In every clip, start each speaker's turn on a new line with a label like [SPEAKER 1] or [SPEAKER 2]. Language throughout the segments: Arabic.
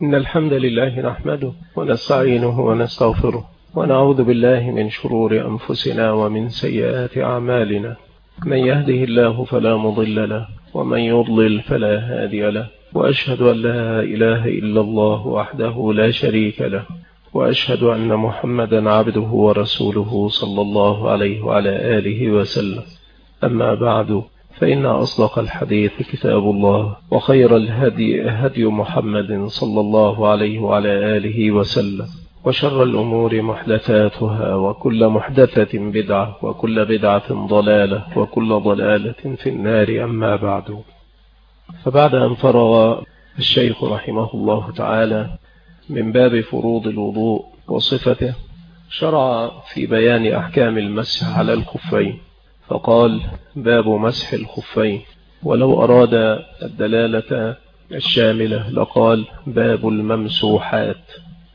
[SPEAKER 1] إن الحمد لله نحمده ونستعينه ونستغفره ونعوذ بالله من شرور أنفسنا ومن سيئات أعمالنا. من يهده الله فلا مضل له ومن يضلل فلا هادي له، وأشهد أن لا إله إلا الله وحده لا شريك له، وأشهد أن محمدا عبده ورسوله صلى الله عليه وعلى آله وسلم. أما بعد، فإن أصدق الحديث كتاب الله، وخير الهدي هدي محمد صلى الله عليه وعلى آله وسلم، وشر الأمور محدثاتها، وكل محدثة بدعة، وكل بدعة ضلالة، وكل ضلالة في النار. أما بعد، فبعد أن فرغ الشيخ رحمه الله تعالى من باب فروض الوضوء وصفته، شرع في بيان أحكام المسح على الخفين، فقال: باب مسح الخفين. ولو أراد الدلالة الشاملة لقال: باب الممسوحات،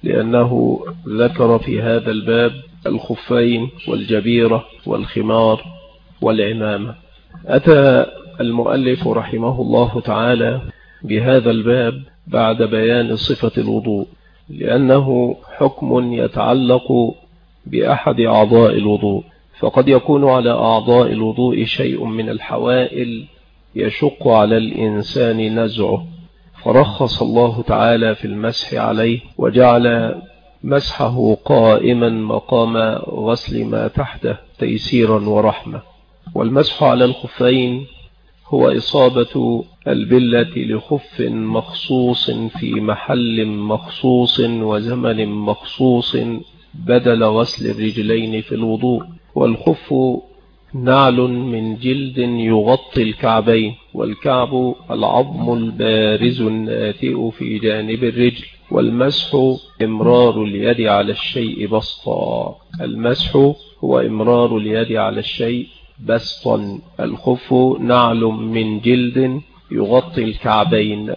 [SPEAKER 1] لأنه ذكر في هذا الباب الخفين والجبيرة والخمار والعمامة. أتى المؤلف رحمه الله تعالى بهذا الباب بعد بيان صفة الوضوء، لأنه حكم يتعلق بأحد أعضاء الوضوء، فقد يكون على أعضاء الوضوء شيء من الحوائل يشق على الإنسان نزعه، فرخص الله تعالى في المسح عليه، وجعل مسحه قائما مقام غسل ما تحته تيسيرا ورحمة. والمسح على الخفين هو إصابة البلة لخف مخصوص في محل مخصوص وزمن مخصوص بدل غسل الرجلين في الوضوء. والخف نعل من جلد يغطي الكعبين، والكعب العظم البارز الناتئ في جانب الرجل. والمسح إمرار اليد على الشيء بسطا. المسح هو إمرار اليد على الشيء بسطا. الخف نعل من جلد يغطي الكعبين.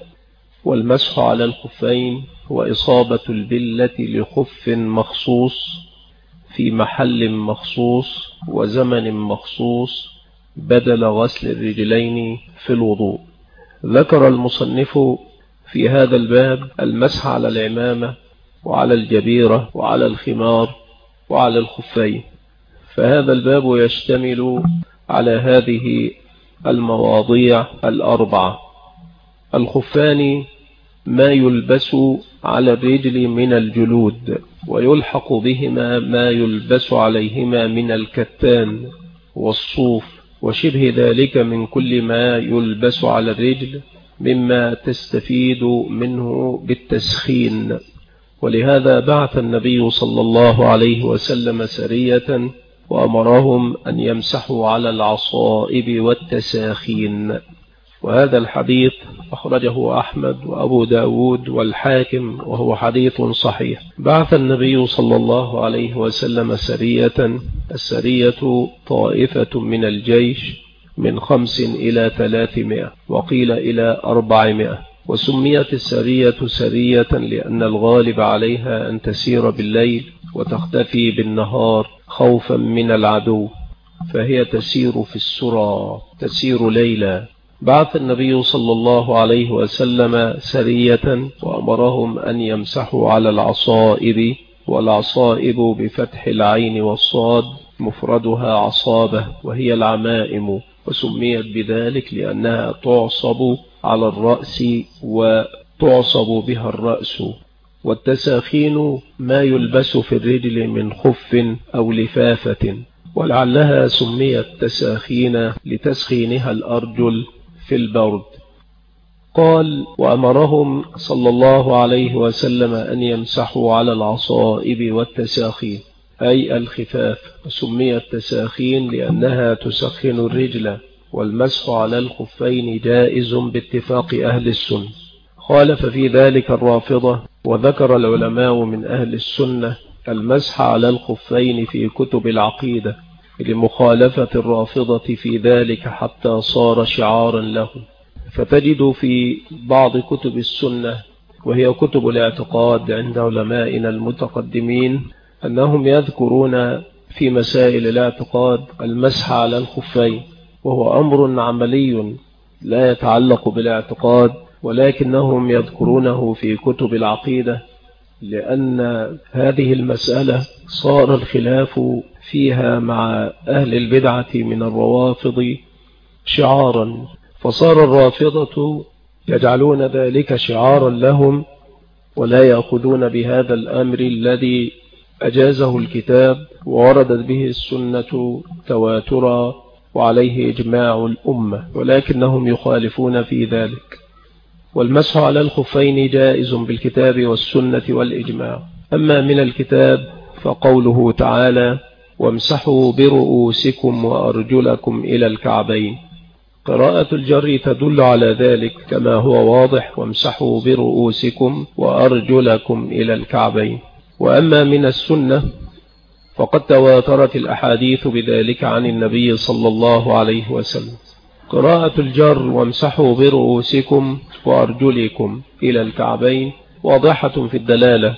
[SPEAKER 1] والمسح على الخفين هو إصابة البلة لخف مخصوص في محل مخصوص وزمن مخصوص بدل غسل الرجلين في الوضوء. ذكر المصنف في هذا الباب المسح على العمامة وعلى الجبيرة وعلى الخمار وعلى الخفين، فهذا الباب يشتمل على هذه المواضيع الأربعة. الخفان ما يلبس على الرجل من الجلود، ويلحق بهما ما يلبس عليهما من الكتان والصوف وشبه ذلك من كل ما يلبس على الرجل مما تستفيد منه بالتسخين. ولهذا بعث النبي صلى الله عليه وسلم سرية وأمرهم أن يمسحوا على العصائب والتساخين. وهذا الحديث أخرجه أحمد وأبو داود والحاكم، وهو حديث صحيح. بعث النبي صلى الله عليه وسلم سرية، السرية طائفة من الجيش من 5 إلى 300، وقيل إلى 400. وسميت السرية سرية لأن الغالب عليها أن تسير بالليل وتختفي بالنهار خوفا من العدو، فهي تسير في السرى، تسير ليلا. بعث النبي صلى الله عليه وسلم سرية وأمرهم أن يمسحوا على العصائب، والعصائب بفتح العين والصاد مفردها عصابة، وهي العمائم، وسميت بذلك لأنها تعصب على الرأس وتعصب بها الرأس. والتساخين ما يلبس في الرجل من خف أو لفافة، ولعلها سميت تساخين لتسخينها الأرجل في البرد. قال: وأمرهم صلى الله عليه وسلم أن يمسحوا على العصائب والتساخين، أي الخفاف، وسميت تساخين لأنها تسخن الرجل. والمسح على الخفين جائز باتفاق أهل السنة. خالف في ذلك الرافضة، وذكر العلماء من أهل السنة المسح على الخفين في كتب العقيدة لمخالفة الرافضة في ذلك حتى صار شعارا له. فتجد في بعض كتب السنة، وهي كتب الاعتقاد عند علمائنا المتقدمين، أنهم يذكرون في مسائل الاعتقاد المسح على الخفين، وهو أمر عملي لا يتعلق بالاعتقاد، ولكنهم يذكرونه في كتب العقيدة، لأن هذه المسألة صار الخلاف فيها مع أهل البدعة من الروافض شعارا، فصار الرافضة يجعلون ذلك شعارا لهم ولا يأخذون بهذا الأمر الذي أجازه الكتاب ووردت به السنة تواترا وعليه إجماع الأمة، ولكنهم يخالفون في ذلك. والمسح على الخفين جائز بالكتاب والسنة والإجماع. أما من الكتاب فقوله تعالى: وامسحوا برؤوسكم وأرجلكم إلى الكعبين. قراءة الجر تدل على ذلك كما هو واضح: وامسحوا برؤوسكم وأرجلكم إلى الكعبين. وأما من السنة فقد تواترت الأحاديث بذلك عن النبي صلى الله عليه وسلم. قراءة الجر وامسحوا برؤوسكم وأرجلكم إلى الكعبين واضحة في الدلالة،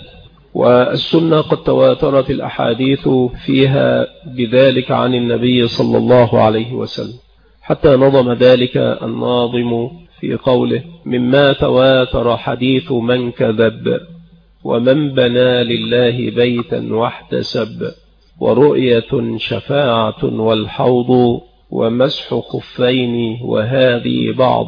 [SPEAKER 1] والسنة قد تواترت الأحاديث فيها بذلك عن النبي صلى الله عليه وسلم، حتى نظم ذلك الناظم في قوله: مما تواتر حديث من كذب، ومن بنى لله بيتا واحتسب، ورؤية شفاعة والحوض، ومسح خفين وهذه بعض.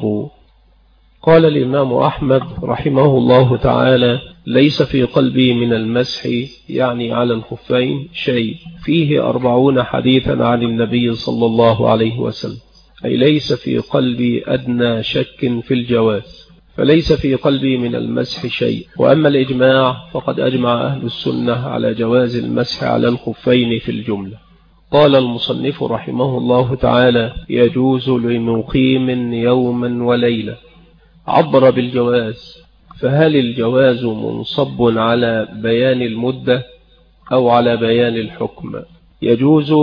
[SPEAKER 1] قال الإمام أحمد رحمه الله تعالى: ليس في قلبي من المسح يعني على الخفين شيء، فيه 40 حديثا عن النبي صلى الله عليه وسلم، أي ليس في قلبي أدنى شك في الجواز، فليس في قلبي من المسح شيء. وأما الإجماع فقد أجمع أهل السنة على جواز المسح على الخفين في الجملة. قال المصنف رحمه الله تعالى: يجوز لمقيم يوما وليلة. عبر بالجواز، فهل الجواز منصب على بيان المدة أو على بيان الحكم؟ يجوز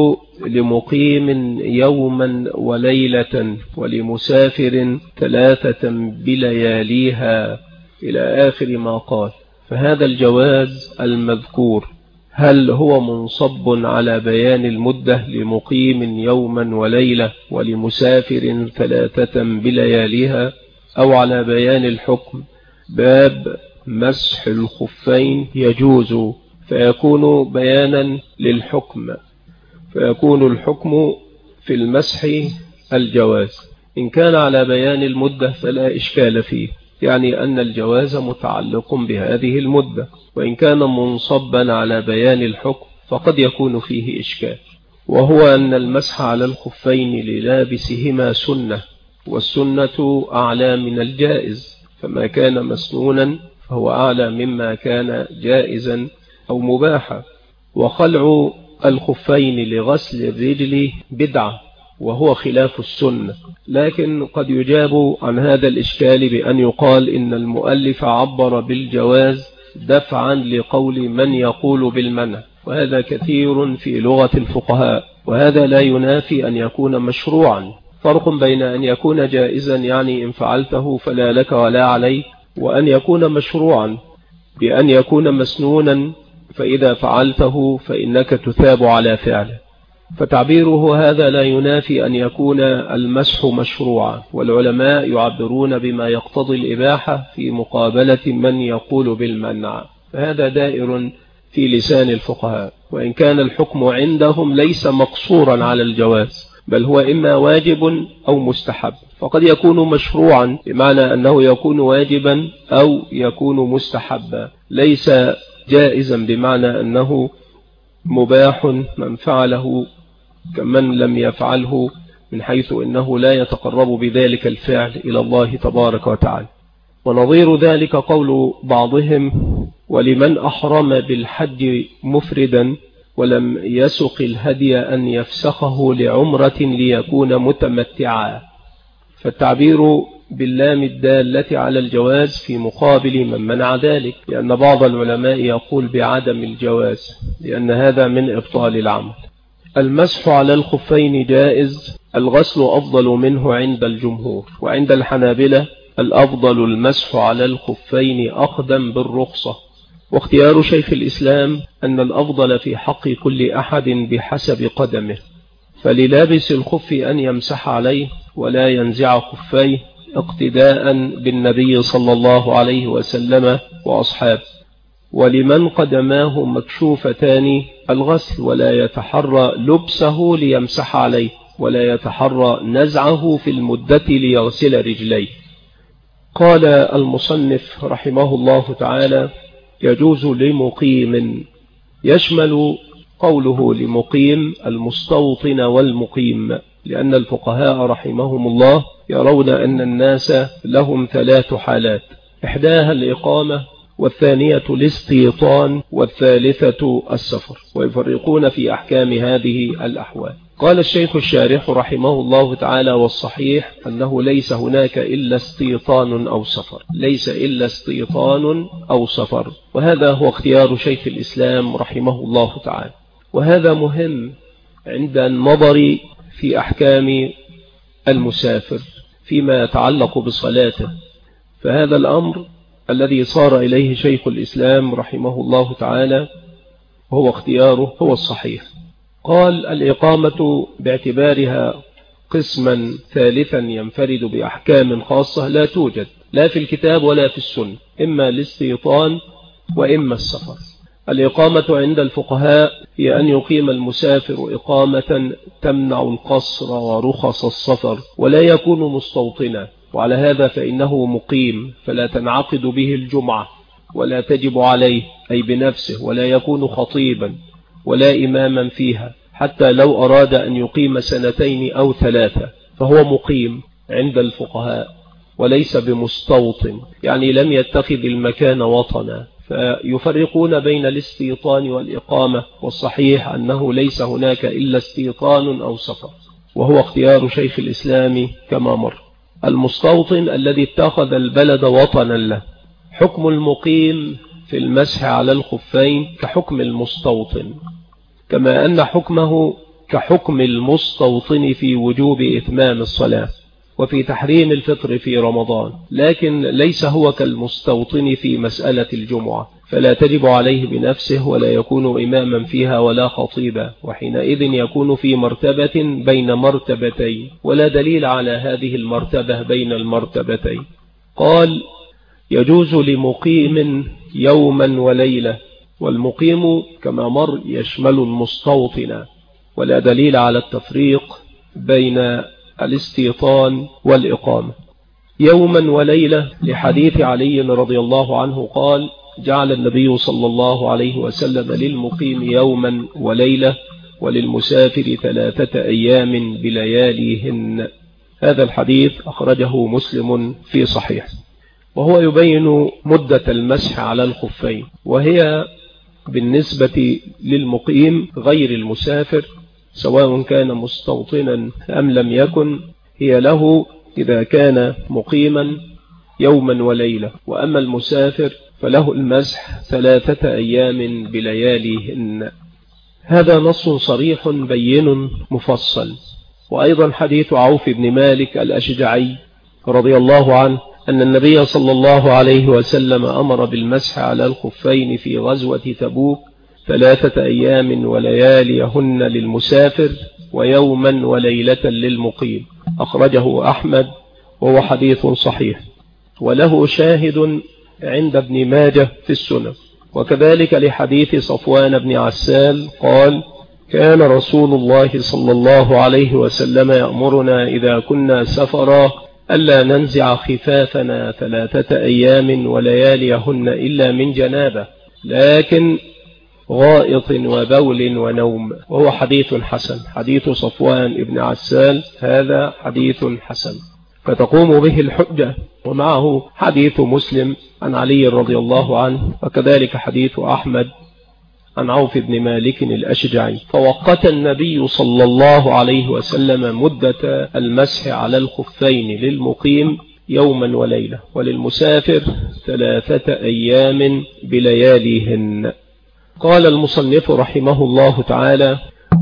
[SPEAKER 1] لمقيم يوما وليلة ولمسافر 3 بلياليها إلى آخر ما قال. فهذا الجواز المذكور هل هو منصب على بيان المدة لمقيم يوما وليلة ولمسافر 3 بلياليها، أو على بيان الحكم؟ باب مسح الخفين يجوز، فيكون بيانا للحكم، فيكون الحكم في المسح الجواز. إن كان على بيان المدة فلا إشكال فيه، يعني أن الجواز متعلق بهذه المدة. وإن كان منصبا على بيان الحكم فقد يكون فيه إشكال، وهو أن المسح على الخفين للابسهما سنة، والسنة أعلى من الجائز، فما كان مسنونا فهو أعلى مما كان جائزا أو مباحا. وخلع الخفين لغسل الرجل بدعة، وهو خلاف السنة. لكن قد يجاب عن هذا الإشكال بأن يقال إن المؤلف عبر بالجواز دفعا لقول من يقول بالمنع، وهذا كثير في لغة الفقهاء، وهذا لا ينافي أن يكون مشروعا. فرق بين أن يكون جائزا يعني إن فعلته فلا لك ولا عليك، وأن يكون مشروعا بأن يكون مسنونا فإذا فعلته فإنك تثاب على فعله. فتعبيره هذا لا ينافي أن يكون المسح مشروعا، والعلماء يعبرون بما يقتضي الإباحة في مقابلة من يقول بالمنع، فهذا دائر في لسان الفقهاء. وإن كان الحكم عندهم ليس مقصورا على الجواز، بل هو إما واجب أو مستحب، فقد يكون مشروعا بمعنى أنه يكون واجبا أو يكون مستحبا، ليس جائزا بمعنى أنه مباح من فعله كمن لم يفعله، من حيث أنه لا يتقرب بذلك الفعل إلى الله تبارك وتعالى. ونظير ذلك قول بعضهم: ولمن أحرم بالحج مفردا ولم يسق الهدي أن يفسخه لعمرة ليكون متمتعا. فالتعبير باللام الدالة على الجواز في مقابل من منع ذلك، لأن بعض العلماء يقول بعدم الجواز، لأن هذا من إبطال العمل. المسح على الخفين جائز، الغسل أفضل منه عند الجمهور، وعند الحنابلة الأفضل المسح على الخفين أقدم بالرخصة. واختيار شيخ الإسلام أن الأفضل في حق كل أحد بحسب قدمه، فللابس الخف أن يمسح عليه ولا ينزع خفيه، اقتداء بالنبي صلى الله عليه وسلم وأصحابه. ولمن قدماه مكشوفتان الغسل، ولا يتحرى لبسه ليمسح عليه، ولا يتحرى نزعه في المدة ليغسل رجليه. قال المصنف رحمه الله تعالى: يجوز لمقيم، يشمل قوله لمقيم المستوطن والمقيم، لأن الفقهاء رحمهم الله يرون أن الناس لهم 3 حالات: إحداها الإقامة، والثانية الاستيطان، والثالثة السفر، ويفرقون في أحكام هذه الأحوال. قال الشيخ الشارح رحمه الله تعالى: والصحيح أنه ليس هناك إلا استيطان أو سفر، ليس إلا استيطان أو سفر، وهذا هو اختيار شيخ الإسلام رحمه الله تعالى. وهذا مهم عند النظر في أحكام المسافر فيما يتعلق بصلاته، فهذا الأمر الذي صار إليه شيخ الإسلام رحمه الله تعالى هو اختياره هو الصحيح. قال: الإقامة باعتبارها قسما ثالثا ينفرد بأحكام خاصة لا توجد لا في الكتاب ولا في السنة، إما الاستيطان وإما السفر. الإقامة عند الفقهاء هي أن يقيم المسافر إقامة تمنع القصر ورخص السفر ولا يكون مستوطنا، وعلى هذا فإنه مقيم، فلا تنعقد به الجمعة ولا تجب عليه أي بنفسه، ولا يكون خطيبا ولا إماما فيها، حتى لو أراد أن يقيم 2 أو 3 فهو مقيم عند الفقهاء وليس بمستوطن، يعني لم يتخذ المكان وطنا. فيفرقون بين الاستيطان والإقامة، والصحيح أنه ليس هناك إلا استيطان أو سفر، وهو اختيار شيخ الإسلام كما مر. المستوطن الذي اتخذ البلد وطنا له. حكم المقيم في المسح على الخفين كحكم المستوطن، كما أن حكمه كحكم المستوطن في وجوب إتمام الصلاة وفي تحريم الفطر في رمضان، لكن ليس هو كالمستوطن في مسألة الجمعة، فلا تجب عليه بنفسه ولا يكون إماما فيها ولا خطيبا، وحينئذ يكون في مرتبة بين مرتبتين، ولا دليل على هذه المرتبة بين المرتبتين. قال: يجوز لمقيم يوما وليلة، والمقيم كما مر يشمل المستوطن، ولا دليل على التفريق بين الاستيطان والإقامة. يوما وليلة لحديث علي رضي الله عنه قال: جعل النبي صلى الله عليه وسلم للمقيم يوما وليلة وللمسافر 3 أيام بلياليهن. هذا الحديث أخرجه مسلم في صحيح، وهو يبين مدة المسح على الخفين، وهي بالنسبة للمقيم غير المسافر سواء كان مستوطنا أم لم يكن، هي له إذا كان مقيما يوما وليلة، وأما المسافر فله المسح 3 أيام بلياليهن. هذا نص صريح بين مفصل. وأيضا حديث عوف بن مالك الأشجعي رضي الله عنه أن النبي صلى الله عليه وسلم أمر بالمسح على الخفين في غزوة تبوك 3 أيام ولياليهن للمسافر ويوما وليلة للمقيم، أخرجه أحمد وهو حديث صحيح، وله شاهد عند ابن ماجه في السنن. وكذلك لحديث صفوان بن عسال قال: كان رسول الله صلى الله عليه وسلم يأمرنا إذا كنا سفرا ألا ننزع خفافنا 3 أيام ولياليهن إلا من جنابة، لكن غائط وبول ونوم، وهو حديث حسن. حديث صفوان بن عسال هذا حديث حسن، فتقوم به الحجة. ومعه حديث مسلم عن علي رضي الله عنه، وكذلك حديث أحمد عن عوف بن مالك الأشجعي. فوقت النبي صلى الله عليه وسلم مدة المسح على الخفين للمقيم يوما وليلة، وللمسافر 3 أيام بلياليهن. قال المصنف رحمه الله تعالى: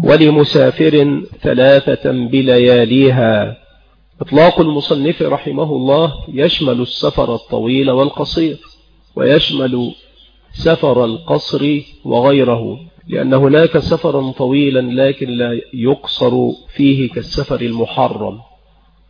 [SPEAKER 1] ولمسافر 3 بلياليها. إطلاق المصنف رحمه الله يشمل السفر الطويل والقصير، ويشمل سفر القصر وغيره، لأن هناك سفرا طويلا لكن لا يقصر فيه كالسفر المحرم،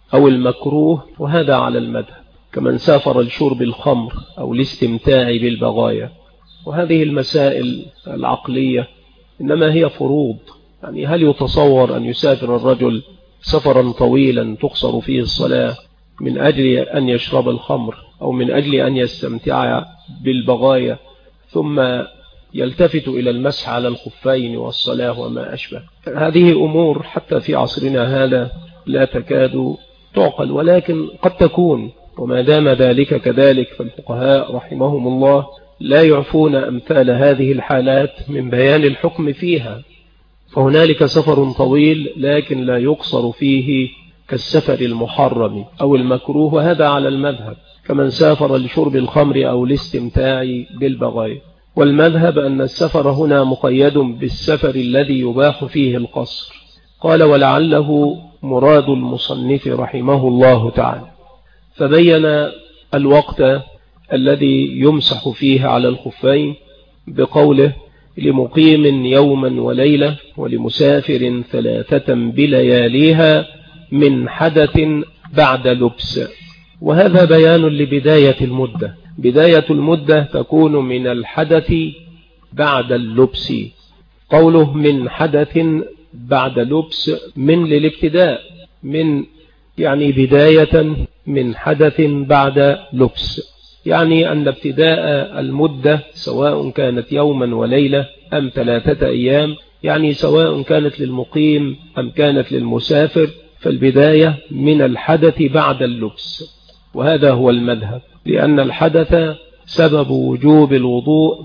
[SPEAKER 1] أو المكروه، وهذا على المذهب، كمن سافر لشرب الخمر أو الاستمتاع بالبغايا. وهذه المسائل العقلية إنما هي فروض، يعني هل يتصور أن يسافر الرجل سفرا طويلا تقصر فيه الصلاة من أجل أن يشرب الخمر أو من أجل أن يستمتع بالبغايا ثم يلتفت إلى المسح على الخفين والصلاة وما أشبه؟ هذه أمور حتى في عصرنا هذا لا تكاد تعقل، ولكن قد تكون، وما دام ذلك كذلك فالفقهاء رحمهم الله لا يعفون أمثال هذه الحالات من بيان الحكم فيها. فهنالك سفر طويل لكن لا يقصر فيه كالسفر المحرم أو المكروه، وهذا على المذهب، كمن سافر لشرب الخمر أو الاستمتاع بالبغايا. والمذهب أن السفر هنا مقيد بالسفر الذي يباح فيه القصر. قال ولعله مراد المصنف رحمه الله تعالى، فبين الوقت الذي يمسح فيه على الخفين بقوله لمقيم يوما وليلة ولمسافر 3 بلياليها من حدث بعد لبس. وهذا بيان لبداية المدة. بداية المدة تكون من الحدث بعد اللبس. قوله من حدث بعد لبس من للابتداء، من يعني بداية من حدث بعد لبس، يعني أن ابتداء المدة سواء كانت يوما وليلة أم 3 أيام، يعني سواء كانت للمقيم أم كانت للمسافر، فالبداية من الحدث بعد اللبس. وهذا هو المذهب، لأن الحدث سبب وجوب الوضوء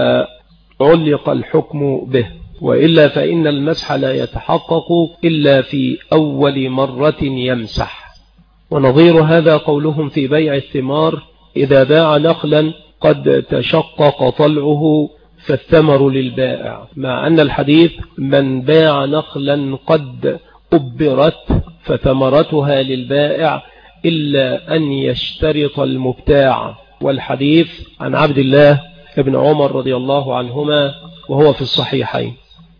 [SPEAKER 1] فعلق الحكم به، وإلا فإن المسح لا يتحقق إلا في أول مرة يمسح. ونظير هذا قولهم في بيع الثمار إذا باع نخلا قد تشقق طلعه فالثمر للبائع، مع أن الحديث من باع نخلا قد أبرت فثمرتها للبائع إلا أن يشترط المبتاع. والحديث عن عبد الله بن عمر رضي الله عنهما وهو في الصحيحين.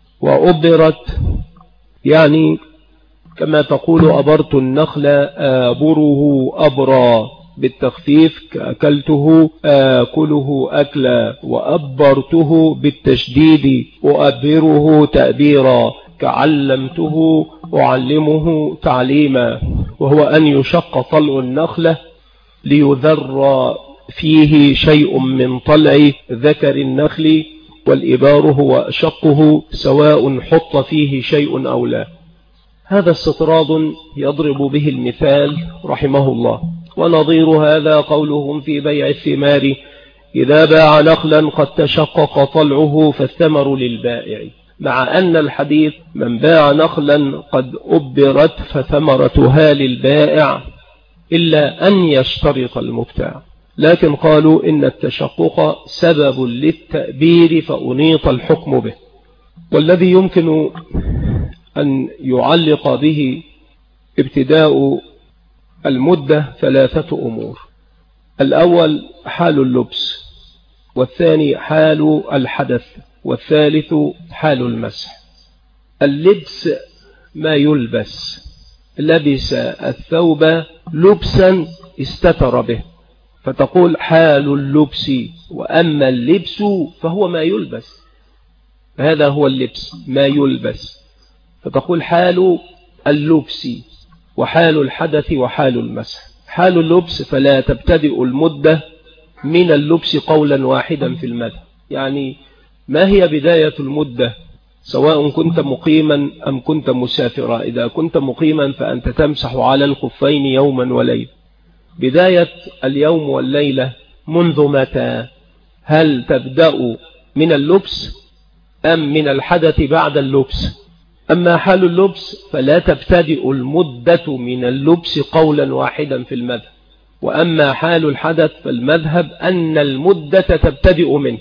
[SPEAKER 1] وأبرت يعني كما تقول أبرت النخل آبره أبرا بالتخفيف، كأكلته آكله أكلا، وأبرته بالتشديد أؤبره تأبيرا، كعلمته أعلمه تعليما، وهو أن يشق طلع النخلة ليذر فيه شيء من طلع ذكر النخل، والإبار هو شقه سواء حط فيه شيء أو لا. هذا استطراد يضرب به المثال رحمه الله. ونظير هذا قولهم في بيع الثمار إذا باع نخلا قد تشقق طلعه فالثمر للبائع، مع أن الحديث من باع نخلا قد أبرت فثمرتها للبائع إلا أن يشترط المبتاع. لكن قالوا إن التشقق سبب للتأبير فأنيط الحكم به. والذي يمكن أن يعلق به ابتداء المدة 3 أمور: الأول حال اللبس، والثاني حال الحدث، والثالث حال المسح. اللبس ما يلبس، لبس الثوب لبسا استتر به، فتقول حال اللبس. وأما اللبس فهو ما يلبس، هذا هو اللبس ما يلبس، فتقول حال اللبس وحال الحدث وحال المسح. حال اللبس فلا تبتدئ المدة من اللبس قولا واحدا في المذهب، يعني ما هي بداية المدة سواء كنت مقيما أم كنت مسافرا؟ إذا كنت مقيما فأنت تمسح على الخفين يوما وليلة. بداية اليوم والليلة منذ متى؟ هل تبدأ من اللبس أم من الحدث بعد اللبس؟ أما حال اللبس فلا تبتدئ المدة من اللبس قولا واحدا في المذهب. وأما حال الحدث فالمذهب أن المدة تبتدئ منه.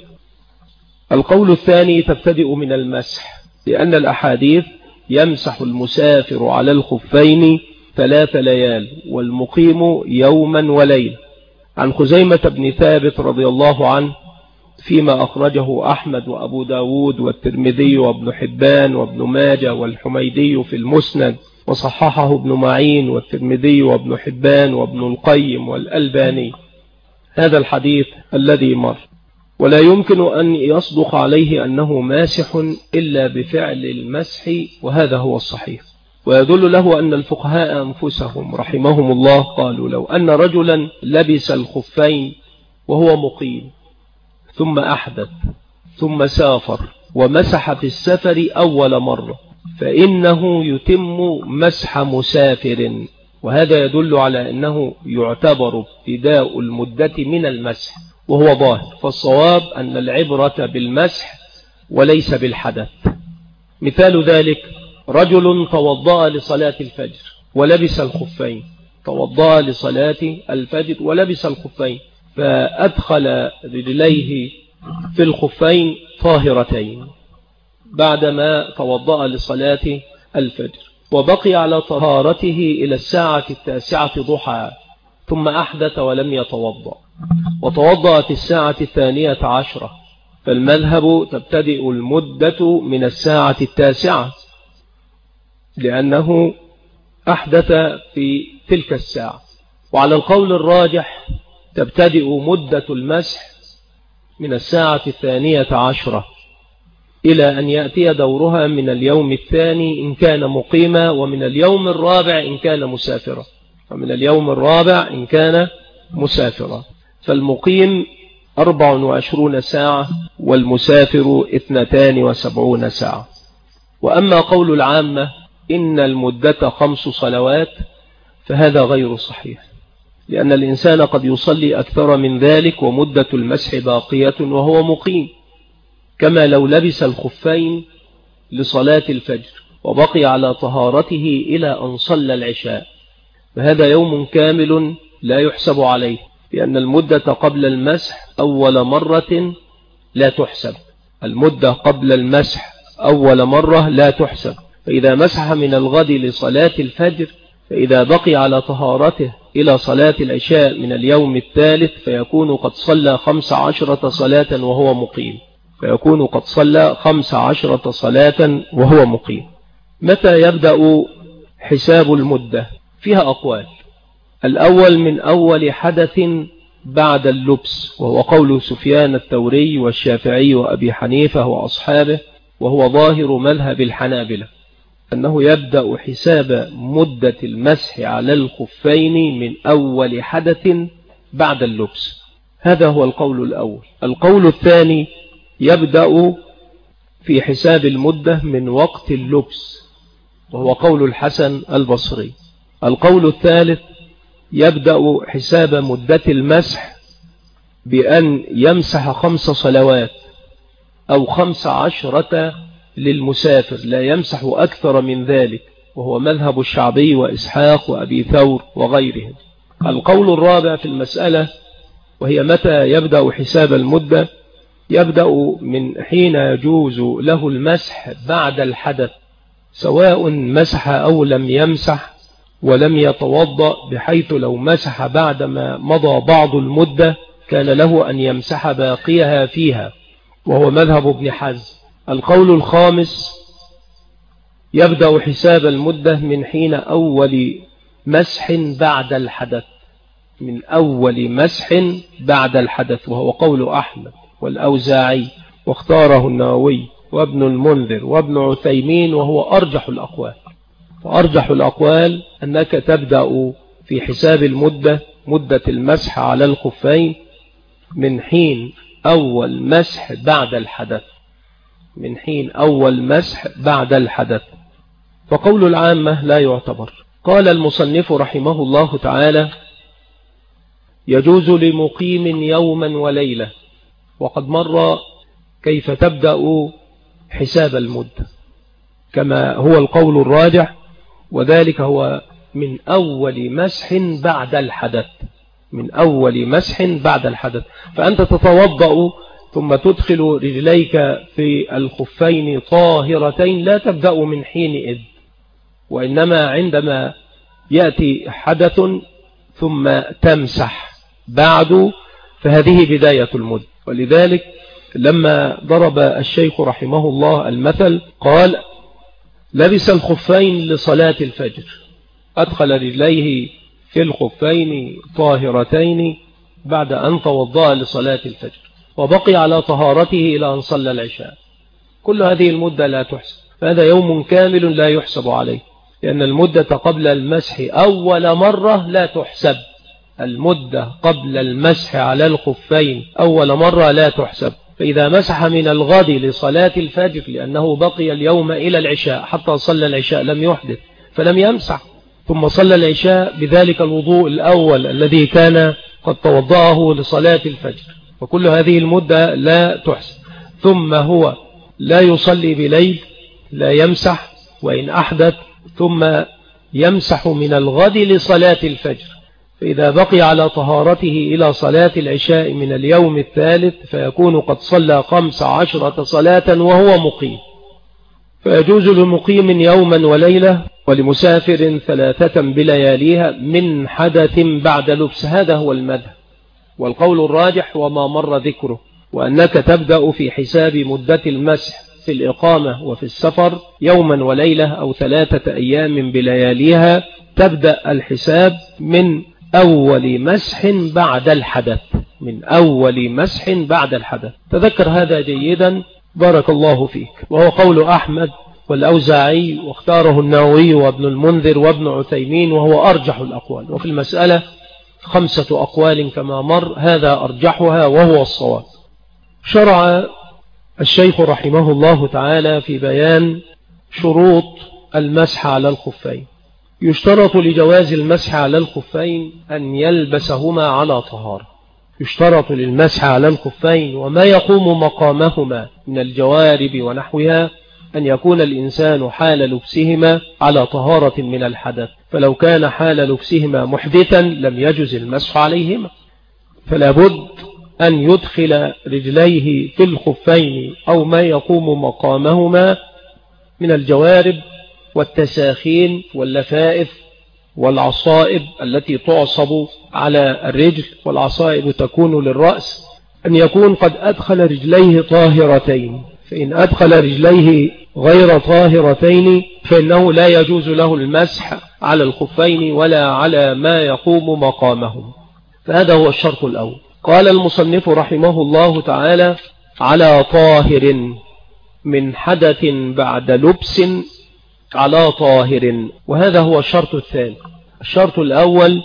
[SPEAKER 1] القول الثاني تبتدئ من المسح، لأن الأحاديث يمسح المسافر على الخفين 3 ليال والمقيم يوما وليلة. عن خزيمة بن ثابت رضي الله عنه فيما أخرجه أحمد وأبو داود والترمذي وابن حبان وابن ماجة والحميدي في المسند وصححه ابن معين والترمذي وابن حبان وابن القيم والألباني هذا الحديث الذي مر. ولا يمكن أن يصدق عليه أنه ماسح إلا بفعل المسح، وهذا هو الصحيح. ويدل له أن الفقهاء أنفسهم رحمهم الله قالوا لو أن رجلا لبس الخفين وهو مقيم ثم أحدث ثم سافر ومسح في السفر أول مرة فإنه يتم مسح مسافر، وهذا يدل على أنه يعتبر ابتداء المدة من المسح، وهو ظاهر. فالصواب أن العبرة بالمسح وليس بالحدث. مثال ذلك رجل توضأ لصلاة الفجر ولبس الخفين، توضأ لصلاة الفجر ولبس الخفين، فأدخل رجليه في الخفين طاهرتين بعدما توضأ لصلاة الفجر، وبقي على طهارته إلى الساعة 9 ضحى، ثم أحدث ولم يتوضأ، وتوضأ في الساعة 12، فالمذهب تبتدئ المدة من الساعة 9 لأنه أحدث في تلك الساعة. وعلى القول الراجح تبتدئ مدة المسح من الساعة 12 إلى أن يأتي دورها من اليوم الثاني إن كان مقيما، ومن اليوم الرابع إن كان مسافرا، ومن اليوم الرابع إن كان مسافرا. فالمقيم 24 ساعة والمسافر 72 ساعة. وأما قول العامة إن المدة 5 صلوات فهذا غير صحيح، لأن الإنسان قد يصلي أكثر من ذلك ومدة المسح باقية وهو مقيم، كما لو لبس الخفين لصلاة الفجر وبقي على طهارته إلى أن صلى العشاء، فهذا يوم كامل لا يحسب عليه، لأن المدة قبل المسح أول مرة لا تحسب. المدة قبل المسح أول مرة لا تحسب. فإذا مسح من الغد لصلاة الفجر فإذا بقي على طهارته إلى صلاة العشاء من اليوم الثالث فيكون قد صلى 15 صلاة وهو مقيم، فيكون قد صلى 15 صلاة وهو مقيم. متى يبدأ حساب المدة؟ فيها أقوال. الأول من أول حدث بعد اللبس، وهو قول سفيان الثوري والشافعي وأبي حنيفة وأصحابه، وهو ظاهر مذهب الحنابلة، أنه يبدأ حساب مدة المسح على الخفين من أول حدث بعد اللبس. هذا هو القول الأول. القول الثاني يبدأ في حساب المدة من وقت اللبس، وهو قول الحسن البصري. القول الثالث يبدأ حساب مدة المسح بأن يمسح 5 صلوات أو 15 للمسافر، لا يمسح أكثر من ذلك، وهو مذهب الشعبي وإسحاق وأبي ثور وغيرهم. القول الرابع في المسألة وهي متى يبدأ حساب المدة، يبدأ من حين يجوز له المسح بعد الحدث، سواء مسح أو لم يمسح ولم يتوضأ، بحيث لو مسح بعدما مضى بعض المدة كان له أن يمسح باقيها فيها، وهو مذهب ابن حزم. القول الخامس يبدأ حساب المدة من حين أول مسح بعد الحدث، من أول مسح بعد الحدث، وهو قول أحمد والأوزاعي، واختاره النووي وابن المنذر وابن عثيمين، وهو أرجح الأقوال. وأرجح الأقوال أنك تبدأ في حساب المدة، مدة المسح على الخفين، من حين أول مسح بعد الحدث، من حين أول مسح بعد الحدث. فقول العامة لا يعتبر. قال المصنف رحمه الله تعالى: يجوز لمقيم يوما وليلة. وقد مر كيف تبدأ حساب المدة كما هو القول الراجح، وذلك هو من أول مسح بعد الحدث، من أول مسح بعد الحدث. فأنت تتوضأ ثم تدخل رجليك في الخفين طاهرتين، لا تبدأ من حينئذ، وإنما عندما يأتي حدث ثم تمسح بعد، فهذه بداية المدة. ولذلك لما ضرب الشيخ رحمه الله المثل قال: لبس الخفين لصلاة الفجر، أدخل رجليه في الخفين طاهرتين بعد أن توضأ لصلاة الفجر، وبقي على طهارته إلى أن صلى العشاء. كل هذه المدة لا تحسب، هذا يوم كامل لا يحسب عليه، لأن المدة قبل المسح أول مرة لا تحسب. المدة قبل المسح على الخفين أول مرة لا تحسب. فإذا مسح من الغد لصلاة الفجر لأنه بقي اليوم إلى العشاء حتى صلى العشاء لم يحدث فلم يمسح، ثم صلى العشاء بذلك الوضوء الأول الذي كان قد توضأه لصلاة الفجر، وكل هذه المدة لا تحسب. ثم هو لا يصلي بليل، لا يمسح، وإن أحدث ثم يمسح من الغد لصلاة الفجر. فإذا بقي على طهارته إلى صلاة العشاء من اليوم الثالث فيكون قد صلى 15 صلاة وهو مقيم. فيجوز لمقيم يوما وليلة، ولمسافر 3 بلياليها من حدث بعد لبس. هذا هو المذهب، والقول الراجح وما مر ذكره، وأنك تبدأ في حساب مدة المسح في الإقامة وفي السفر يوما وليلة أو 3 أيام بلياليها. تبدأ الحساب من أول مسح بعد الحدث، من أول مسح بعد الحدث. تذكر هذا جيدا بارك الله فيك. وهو قول أحمد والأوزاعي، واختاره النووي وابن المنذر وابن عثيمين، وهو أرجح الأقوال. وفي المسألة 5 أقوال كما مر، هذا أرجحها وهو الصواب. شرع الشيخ رحمه الله تعالى في بيان شروط المسح على الخفين. يشترط لجواز المسح على الخفين أن يلبسهما على طهارة. يشترط للمسح على الخفين وما يقوم مقامهما من الجوارب ونحوها أن يكون الإنسان حال لبسهما على طهارة من الحدث، فلو كان حال لبسهما محدثا لم يجز المسح عليهما. فلا بد أن يدخل رجليه في الخفين أو ما يقوم مقامهما من الجوارب والتساخين واللفائف والعصائب التي تعصب على الرجل، والعصائب تكون للرأس، أن يكون قد أدخل رجليه طاهرتين. فإن أدخل رجليه غير طاهرتين فإنه لا يجوز له المسح على الخفين ولا على ما يقوم مقامهم. فهذا هو الشرط الأول. قال المصنف رحمه الله تعالى: على طاهر من حدث بعد لبس على طاهر. وهذا هو الشرط الثاني. الشرط الأول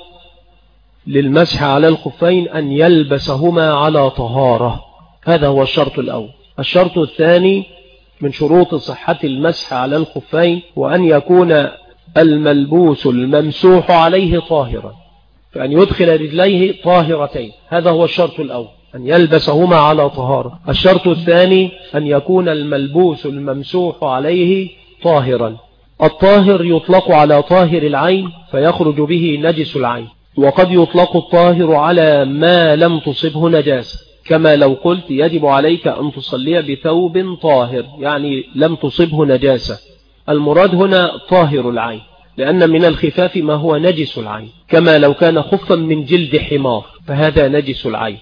[SPEAKER 1] للمسح على الخفين أن يلبسهما على طهارة، هذا هو الشرط الأول. الشرط الثاني من شروط صحة المسح على الخفين وأن يكون الملبوس الممسوح عليه طاهرا، فأن يدخل رجليه طاهرتين، هذا هو الشرط الأول، أن يلبسهما على طهارة. الشرط الثاني أن يكون الملبوس الممسوح عليه طاهرا. الطاهر يطلق على طاهر العين فيخرج به نجس العين، وقد يطلق الطاهر على ما لم تصبه نجاسة، كما لو قلت يجب عليك أن تصلي بثوب طاهر، يعني لم تصبه نجاسة. المراد هنا طاهر العين، لأن من الخفاف ما هو نجس العين، كما لو كان خفا من جلد حمار فهذا نجس العين.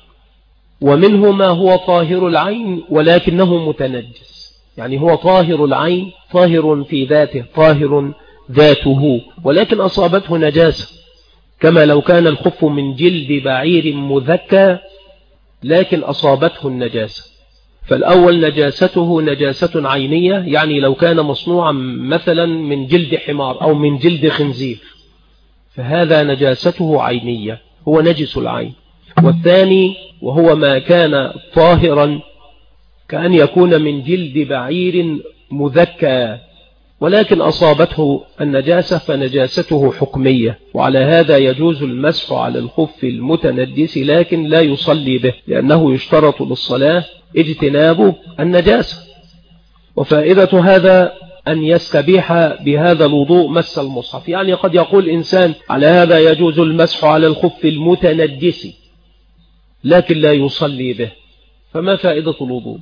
[SPEAKER 1] ومنه ما هو طاهر العين ولكنه متنجس، يعني هو طاهر العين، طاهر في ذاته، طاهر ذاته، ولكن أصابته نجاسة، كما لو كان الخف من جلد بعير مذكى لكن أصابته النجاسة. فالأول نجاسته نجاسة عينية، يعني لو كان مصنوعا مثلا من جلد حمار أو من جلد خنزير فهذا نجاسته عينية، هو نجس العين. والثاني وهو ما كان طاهرا كأن يكون من جلد بعير مذكى ولكن أصابته النجاسة فنجاسته حكمية، وعلى هذا يجوز المسح على الخف المتنجس لكن لا يصلي به، لأنه يشترط للصلاة اجتناب النجاسة. وفائدة هذا أن يستبيح بهذا الوضوء مس المصحف. يعني قد يقول إنسان على هذا يجوز المسح على الخف المتنجس لكن لا يصلي به، فما فائدة الوضوء؟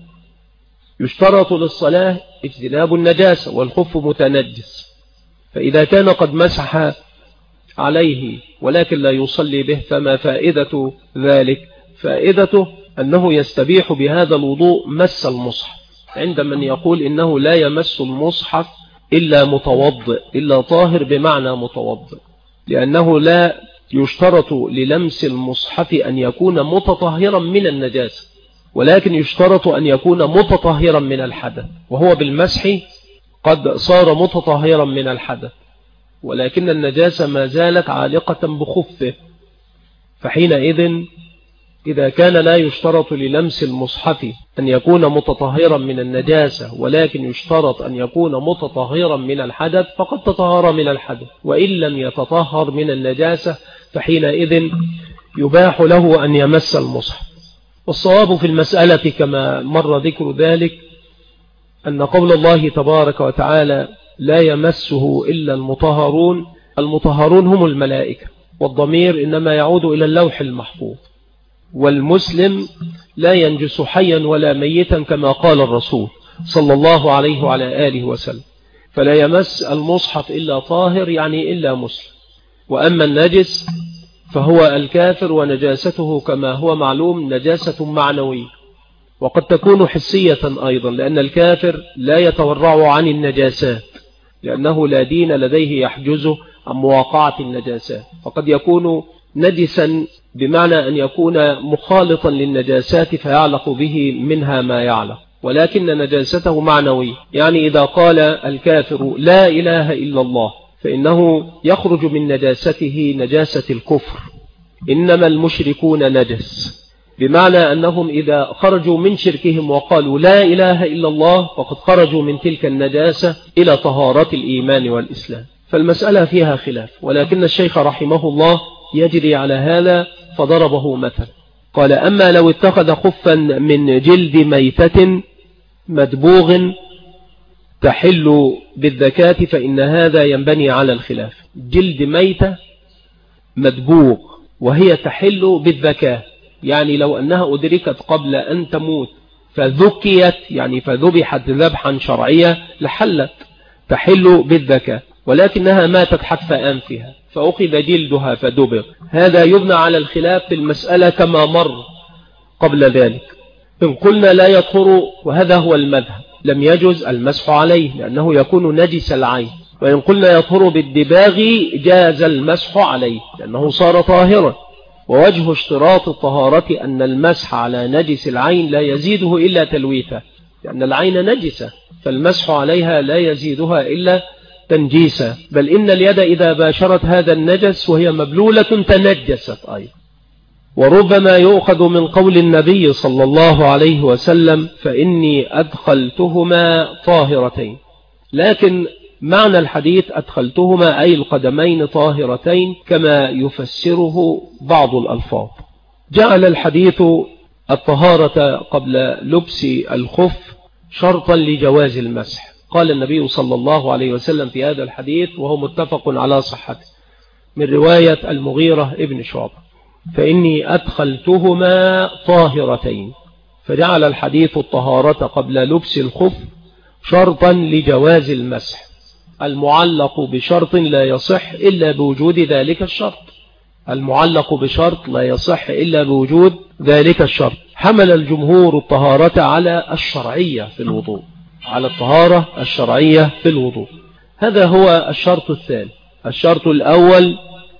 [SPEAKER 1] يشترط للصلاة اجتناب النجاسة والخف متنجس، فإذا كان قد مسح عليه ولكن لا يصلي به فما فائدة ذلك؟ فائدته أنه يستبيح بهذا الوضوء مس المصحف، عند من يقول إنه لا يمس المصحف إلا متوضئ، إلا طاهر بمعنى متوضئ، لأنه لا يشترط للمس المصحف أن يكون متطهرا من النجاسة، ولكن يشترط أن يكون متطهرا من الحدث، وهو بالمسح قد صار متطهرا من الحدث، ولكن النجاسة ما زالت عالقة بخفه. فحينئذ إذا كان لا يشترط للمس المصحف أن يكون متطهرا من النجاسة، ولكن يشترط أن يكون متطهرا من الحدث، فقد تطهر من الحدث، وإن لم يتطهر من النجاسة فحينئذ يباح له أن يمس المصحف. والصواب في المسألة كما مر ذكر ذلك أن قول الله تبارك وتعالى لا يمسه إلا المطهرون، المطهرون هم الملائكة، والضمير إنما يعود إلى اللوح المحفوظ، والمسلم لا ينجس حيا ولا ميتا كما قال الرسول صلى الله عليه وعلى آله وسلم. فلا يمس المصحف إلا طاهر، يعني إلا مسلم. وأما النجس فهو الكافر، ونجاسته كما هو معلوم نجاسة معنوية، وقد تكون حسية أيضا، لأن الكافر لا يتورع عن النجاسات، لأنه لا دين لديه يحجزه عن مواقعة النجاسات، فقد يكون نجسا بمعنى أن يكون مخالطا للنجاسات فيعلق به منها ما يعلق، ولكن نجاسته معنوية. يعني إذا قال الكافر لا إله إلا الله فإنه يخرج من نجاسته نجاسة الكفر. إنما المشركون نجس، بمعنى أنهم إذا خرجوا من شركهم وقالوا لا إله إلا الله فقد خرجوا من تلك النجاسة إلى طهارة الإيمان والإسلام. فالمسألة فيها خلاف، ولكن الشيخ رحمه الله يجري على هذا فضربه مثل، قال أما لو اتخذ خفا من جلد ميتة مدبوغ تحل بالذكاة فإن هذا ينبني على الخلاف. جلد ميتة مدبوغ وهي تحل بالذكاة، يعني لو أنها أدركت قبل أن تموت فذكيت، يعني فذبحت ذبحا شرعية لحلت، تحل بالذكاة، ولكنها ماتت حتف أنفها فأخذ جلدها فدبغ. هذا يبنى على الخلاف في المسألة كما مر قبل ذلك. إن قلنا لا يطهر، وهذا هو المذهب، لم يجوز المسح عليه لأنه يكون نجس العين. وإن قلنا يطهر بالدباغ جاز المسح عليه لأنه صار طاهرا. ووجه اشتراط الطهارة أن المسح على نجس العين لا يزيده إلا تلويثا، لأن العين نجسة، فالمسح عليها لا يزيدها إلا تنجيسا. بل إن اليد إذا باشرت هذا النجس وهي مبلولة تنجست أيضا. وربما يؤخذ من قول النبي صلى الله عليه وسلم فإني أدخلتهما طاهرتين، لكن معنى الحديث أدخلتهما أي القدمين طاهرتين كما يفسره بعض الألفاظ. جعل الحديث الطهارة قبل لبس الخف شرطا لجواز المسح. قال النبي صلى الله عليه وسلم في هذا الحديث وهو متفق على صحته من رواية المغيرة ابن شعبة فإني أدخلتهما طاهرتين، فجعل الحديث الطهارة قبل لبس الخف شرطا لجواز المسح، المعلق بشرط لا يصح إلا بوجود ذلك الشرط، المعلق بشرط لا يصح إلا بوجود ذلك الشرط. حمل الجمهور الطهارة على الشرعية في الوضوء، على الطهارة الشرعية في الوضوء. هذا هو الشرط الثاني. الشرط الأول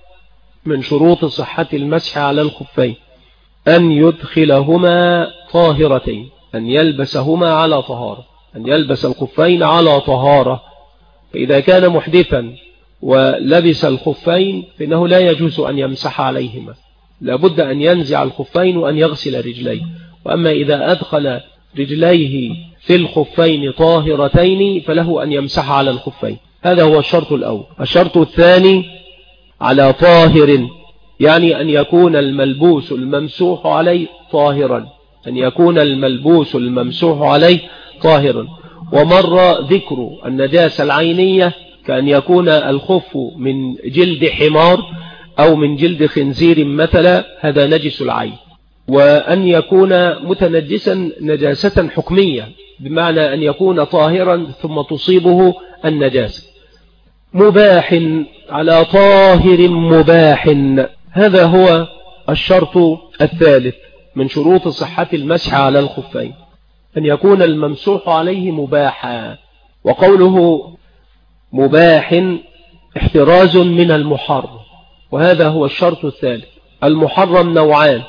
[SPEAKER 1] من شروط صحة المسح على الخفين أن يدخلهما طاهرتين، أن يلبسهما على طهارة، أن يلبس الخفين على طهارة. فإذا كان محدثا ولبس الخفين فإنه لا يجوز أن يمسح عليهما، لابد أن ينزع الخفين وأن يغسل رجليه. وأما إذا أدخل رجليه في الخفين طاهرتين فله أن يمسح على الخفين. هذا هو الشرط الأول. الشرط الثاني على طاهر، يعني أن يكون الملبوس الممسوح عليه طاهرا، أن يكون الملبوس الممسوح عليه طاهرا. ومر ذكر النجاسة العينية كأن يكون الخف من جلد حمار أو من جلد خنزير مثلا، هذا نجس العين. وأن يكون متنجسا نجاسة حكمية، بمعنى أن يكون طاهرا ثم تصيبه النجاسة. مباح على طاهر مباح، هذا هو الشرط الثالث من شروط صحة المسح على الخفين، أن يكون الممسوح عليه مباحا. وقوله مباح احتراز من المحرم، وهذا هو الشرط الثالث. المحرم نوعان: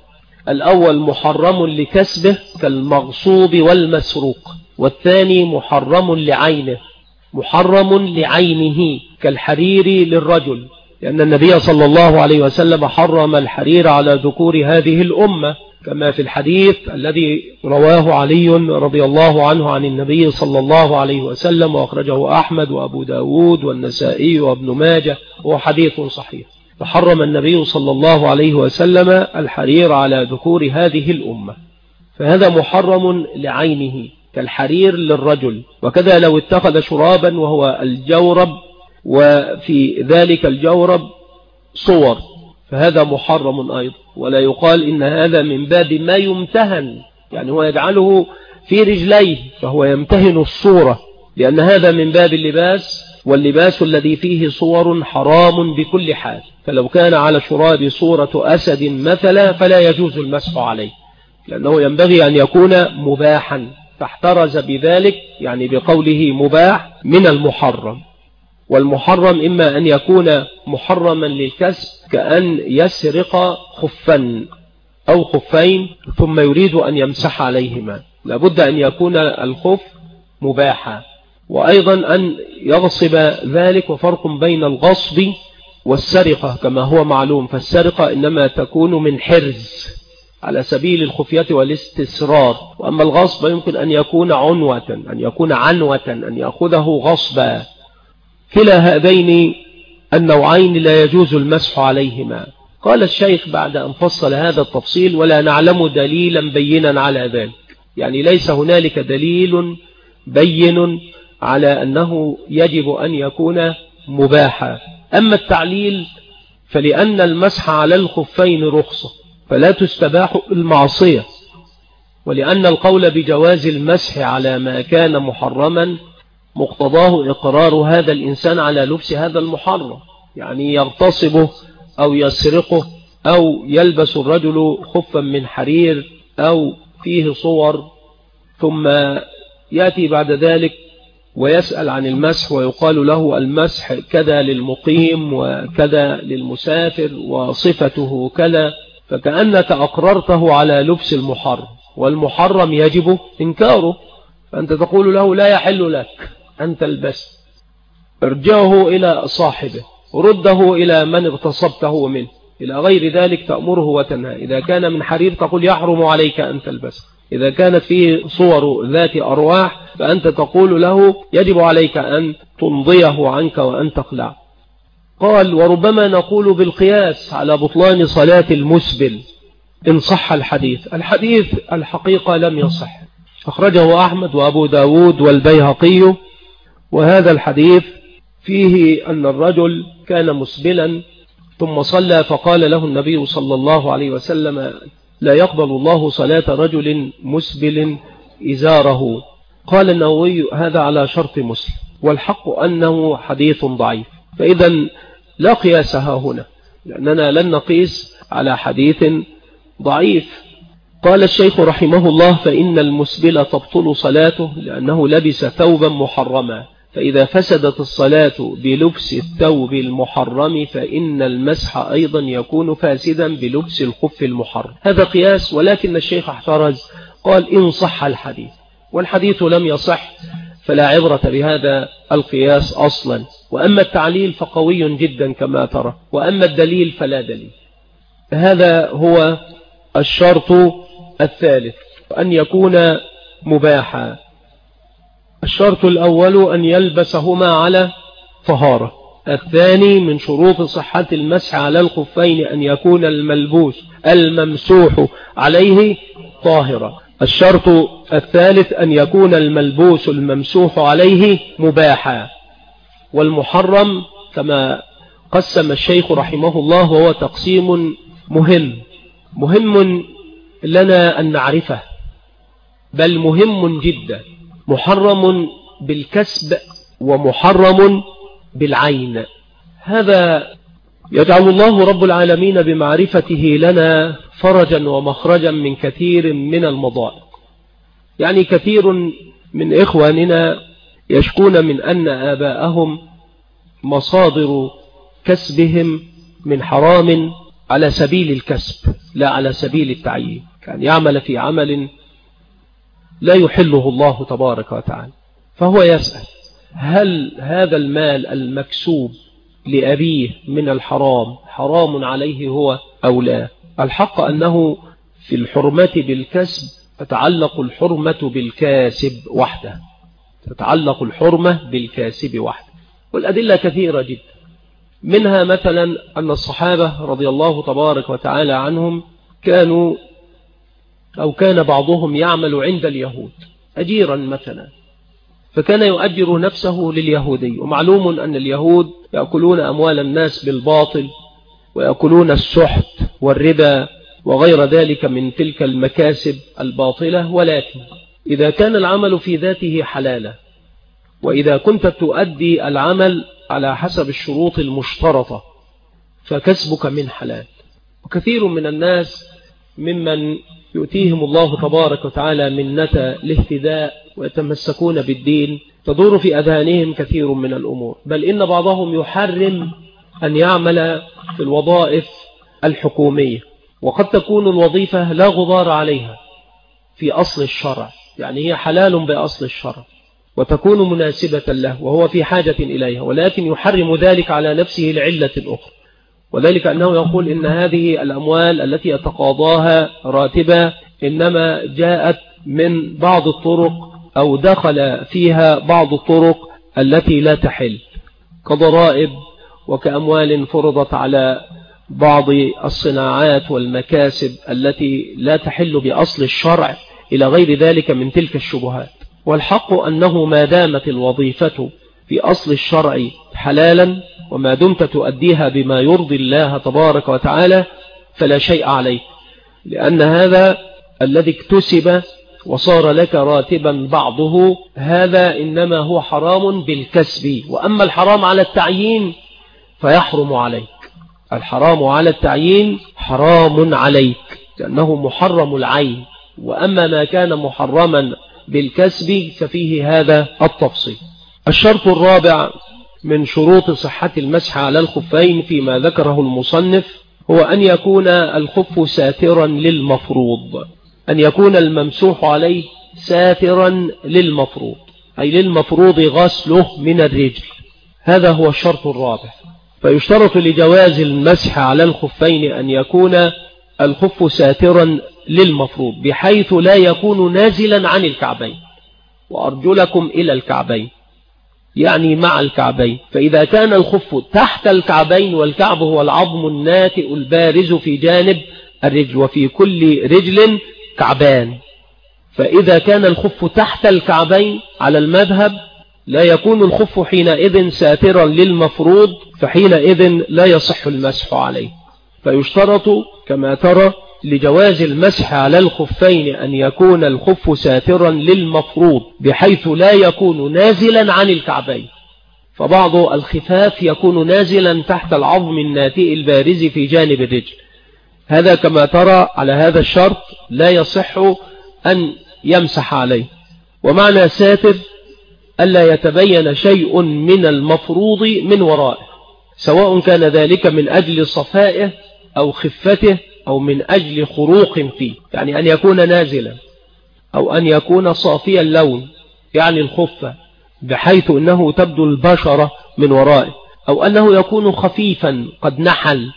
[SPEAKER 1] الأول محرم لكسبه كالمغصوب والمسروق، والثاني محرم لعينه، محرم لعينه كالحرير للرجل، لأن النبي صلى الله عليه وسلم حرم الحرير على ذكور هذه الأمة، كما في الحديث الذي رواه علي رضي الله عنه عن النبي صلى الله عليه وسلم، وأخرجه أحمد وأبو داود والنسائي وابن ماجه، وهو حديث صحيح. فحرم النبي صلى الله عليه وسلم الحرير على ذكور هذه الأمة، فهذا محرم لعينه كالحرير للرجل. وكذا لو اتخذ شرابا وهو الجورب، وفي ذلك الجورب صور، فهذا محرم أيضا. ولا يقال إن هذا من باب ما يمتهن، يعني هو يجعله في رجليه فهو يمتهن الصورة، لأن هذا من باب اللباس، واللباس الذي فيه صور حرام بكل حال. فلو كان على شراب صورة أسد مثلا فلا يجوز المسح عليه، لأنه ينبغي أن يكون مباحا، فاحترز بذلك يعني بقوله مباح من المحرم. والمحرم إما أن يكون محرما للكسب كأن يسرق خفا أو خفين ثم يريد أن يمسح عليهما، لابد أن يكون الخف مباحا. وأيضا أن يغصب ذلك، وفرق بين الغصب والسرقة كما هو معلوم، فالسرقة إنما تكون من حرز على سبيل الخفية والاستسرار، وأما الغصب يمكن أن يكون عنوة، أن يكون عنوة، أن يأخذه غصبا. كلا هذين النوعين لا يجوز المسح عليهما. قال الشيخ بعد أن فصل هذا التفصيل: ولا نعلم دليلا بينا على ذلك، يعني ليس هنالك دليل بين على أنه يجب أن يكون مباحا. أما التعليل فلأن المسح على الخفين رخصة فلا تستباح المعصية، ولأن القول بجواز المسح على ما كان محرما مقتضاه إقرار هذا الإنسان على لبس هذا المحرم، يعني يغتصبه أو يسرقه أو يلبس الرجل خفا من حرير أو فيه صور، ثم يأتي بعد ذلك ويسأل عن المسح ويقال له المسح كذا للمقيم وكذا للمسافر وصفته كذا، فكأنك أقررته على لبس المحرم، والمحرم يجب إنكاره، فأنت تقول له لا يحل لك أن تلبس، ارجعه إلى صاحبه، رده إلى من اغتصبته منه، إلى غير ذلك تأمره وتنهى. إذا كان من حرير تقول يحرم عليك أن تلبسه، إذا كانت فيه صور ذات أرواح فأنت تقول له يجب عليك أن تمضيه عنك وأن تقلع. قال: وربما نقول بالقياس على بطلان صلاة المسبل إن صح الحديث. الحديث الحقيقة لم يصح، أخرجه أحمد وأبو داود والبيهقي، وهذا الحديث فيه أن الرجل كان مسبلا ثم صلى فقال له النبي صلى الله عليه وسلم: لا يقبل الله صلاة رجل مسبل إزاره. قال النووي: هذا على شرط مسلم، والحق أنه حديث ضعيف، فإذا لا قياسها هنا، لأننا لن نقيس على حديث ضعيف. قال الشيخ رحمه الله: فإن المسبل تبطل صلاته لأنه لبس ثوبا محرما، فإذا فسدت الصلاة بلبس الثوب المحرم فإن المسح أيضا يكون فاسدا بلبس الخف المحرم. هذا قياس، ولكن الشيخ احترز قال: إن صح الحديث، والحديث لم يصح فلا عبرة بهذا القياس أصلا. وأما التعليل فقوي جدا كما ترى، وأما الدليل فلا دليل. هذا هو الشرط الثالث، أن يكون مباحا. الشرط الأول أن يلبسهما على طهارة. الثاني من شروط صحة المسح على الخفين أن يكون الملبوس الممسوح عليه طاهرا. الشرط الثالث أن يكون الملبوس الممسوح عليه مباحا. والمحرم كما قسم الشيخ رحمه الله هو تقسيم مهم لنا أن نعرفه، بل مهم جدا. محرم بالكسب ومحرم بالعين. هذا يجعل الله رب العالمين بمعرفته لنا فرجا ومخرجا من كثير من المضائق. يعني كثير من إخواننا يشكون من أن آباءهم مصادر كسبهم من حرام على سبيل الكسب لا على سبيل التعيين، كان يعمل في عمل لا يحله الله تبارك وتعالى، فهو يسأل هل هذا المال المكسوب لأبيه من الحرام حرام عليه هو أو لا؟ الحق أنه في الحرمة بالكسب تتعلق الحرمة بالكاسب وحده، تتعلق الحرمة بالكاسب وحده، والأدلة كثيرة جدا، منها مثلا أن الصحابة رضي الله تبارك وتعالى عنهم كان بعضهم يعمل عند اليهود أجيرا مثلا، فكان يؤجر نفسه لليهودي، ومعلوم أن اليهود يأكلون أموال الناس بالباطل ويأكلون السحت والربا وغير ذلك من تلك المكاسب الباطلة، ولكن إذا كان العمل في ذاته حلالا، وإذا كنت تؤدي العمل على حسب الشروط المشترطة فكسبك من حلال. وكثير من الناس ممن يؤتيهم الله تبارك وتعالى منة الاهتداء ويتمسكون بالدين تدور في أذهانهم كثير من الأمور، بل إن بعضهم يحرم أن يعمل في الوظائف الحكومية، وقد تكون الوظيفة لا غبار عليها في أصل الشرع، يعني هي حلال بأصل الشرع وتكون مناسبة له وهو في حاجة إليها، ولكن يحرم ذلك على نفسه لعلة أخرى، وذلك أنه يقول إن هذه الأموال التي يتقاضاها راتبة إنما جاءت من بعض الطرق أو دخل فيها بعض الطرق التي لا تحل كضرائب وكأموال فرضت على بعض الصناعات والمكاسب التي لا تحل بأصل الشرع إلى غير ذلك من تلك الشبهات. والحق أنه ما دامت الوظيفة في أصل الشرع حلالا وما دمت تؤديها بما يرضي الله تبارك وتعالى فلا شيء عليك، لأن هذا الذي اكتسب وصار لك راتبا بعضه هذا إنما هو حرام بالكسب، وأما الحرام على التعيين فيحرم عليك، الحرام على التعيين حرام عليك لأنه محرم العين، وأما ما كان محرما بالكسب ففيه هذا التفصيل. الشرط الرابع من شروط صحة المسح على الخفين فيما ذكره المصنف هو أن يكون الخف ساترا للمفروض، أن يكون الممسوح عليه ساترا للمفروض، أي للمفروض غسله من الرجل، هذا هو الشرط الرابع. فيشترط لجواز المسح على الخفين أن يكون الخف ساترا للمفروض بحيث لا يكون نازلا عن الكعبين وأرجلكم إلى الكعبين، يعني مع الكعبين، فإذا كان الخف تحت الكعبين والكعب هو العظم الناتئ البارز في جانب الرجل وفي كل رجل كعبان، فإذا كان الخف تحت الكعبين على المذهب لا يكون الخف حينئذ ساترا للمفروض، فحينئذ لا يصح المسح عليه. فيشترط كما ترى لجواز المسح على الخفين أن يكون الخف ساترا للمفروض بحيث لا يكون نازلا عن الكعبين، فبعض الخفاف يكون نازلا تحت العظم الناتئ البارز في جانب الرجل، هذا كما ترى على هذا الشرط لا يصح أن يمسح عليه. ومعنى ساتر ألا يتبين شيء من المفروض من ورائه، سواء كان ذلك من أجل صفائه أو خفته أو من أجل خروق فيه، يعني أن يكون نازلا أو أن يكون صافي اللون يعني الخفة بحيث أنه تبدو البشرة من ورائه، أو أنه يكون خفيفا قد نحل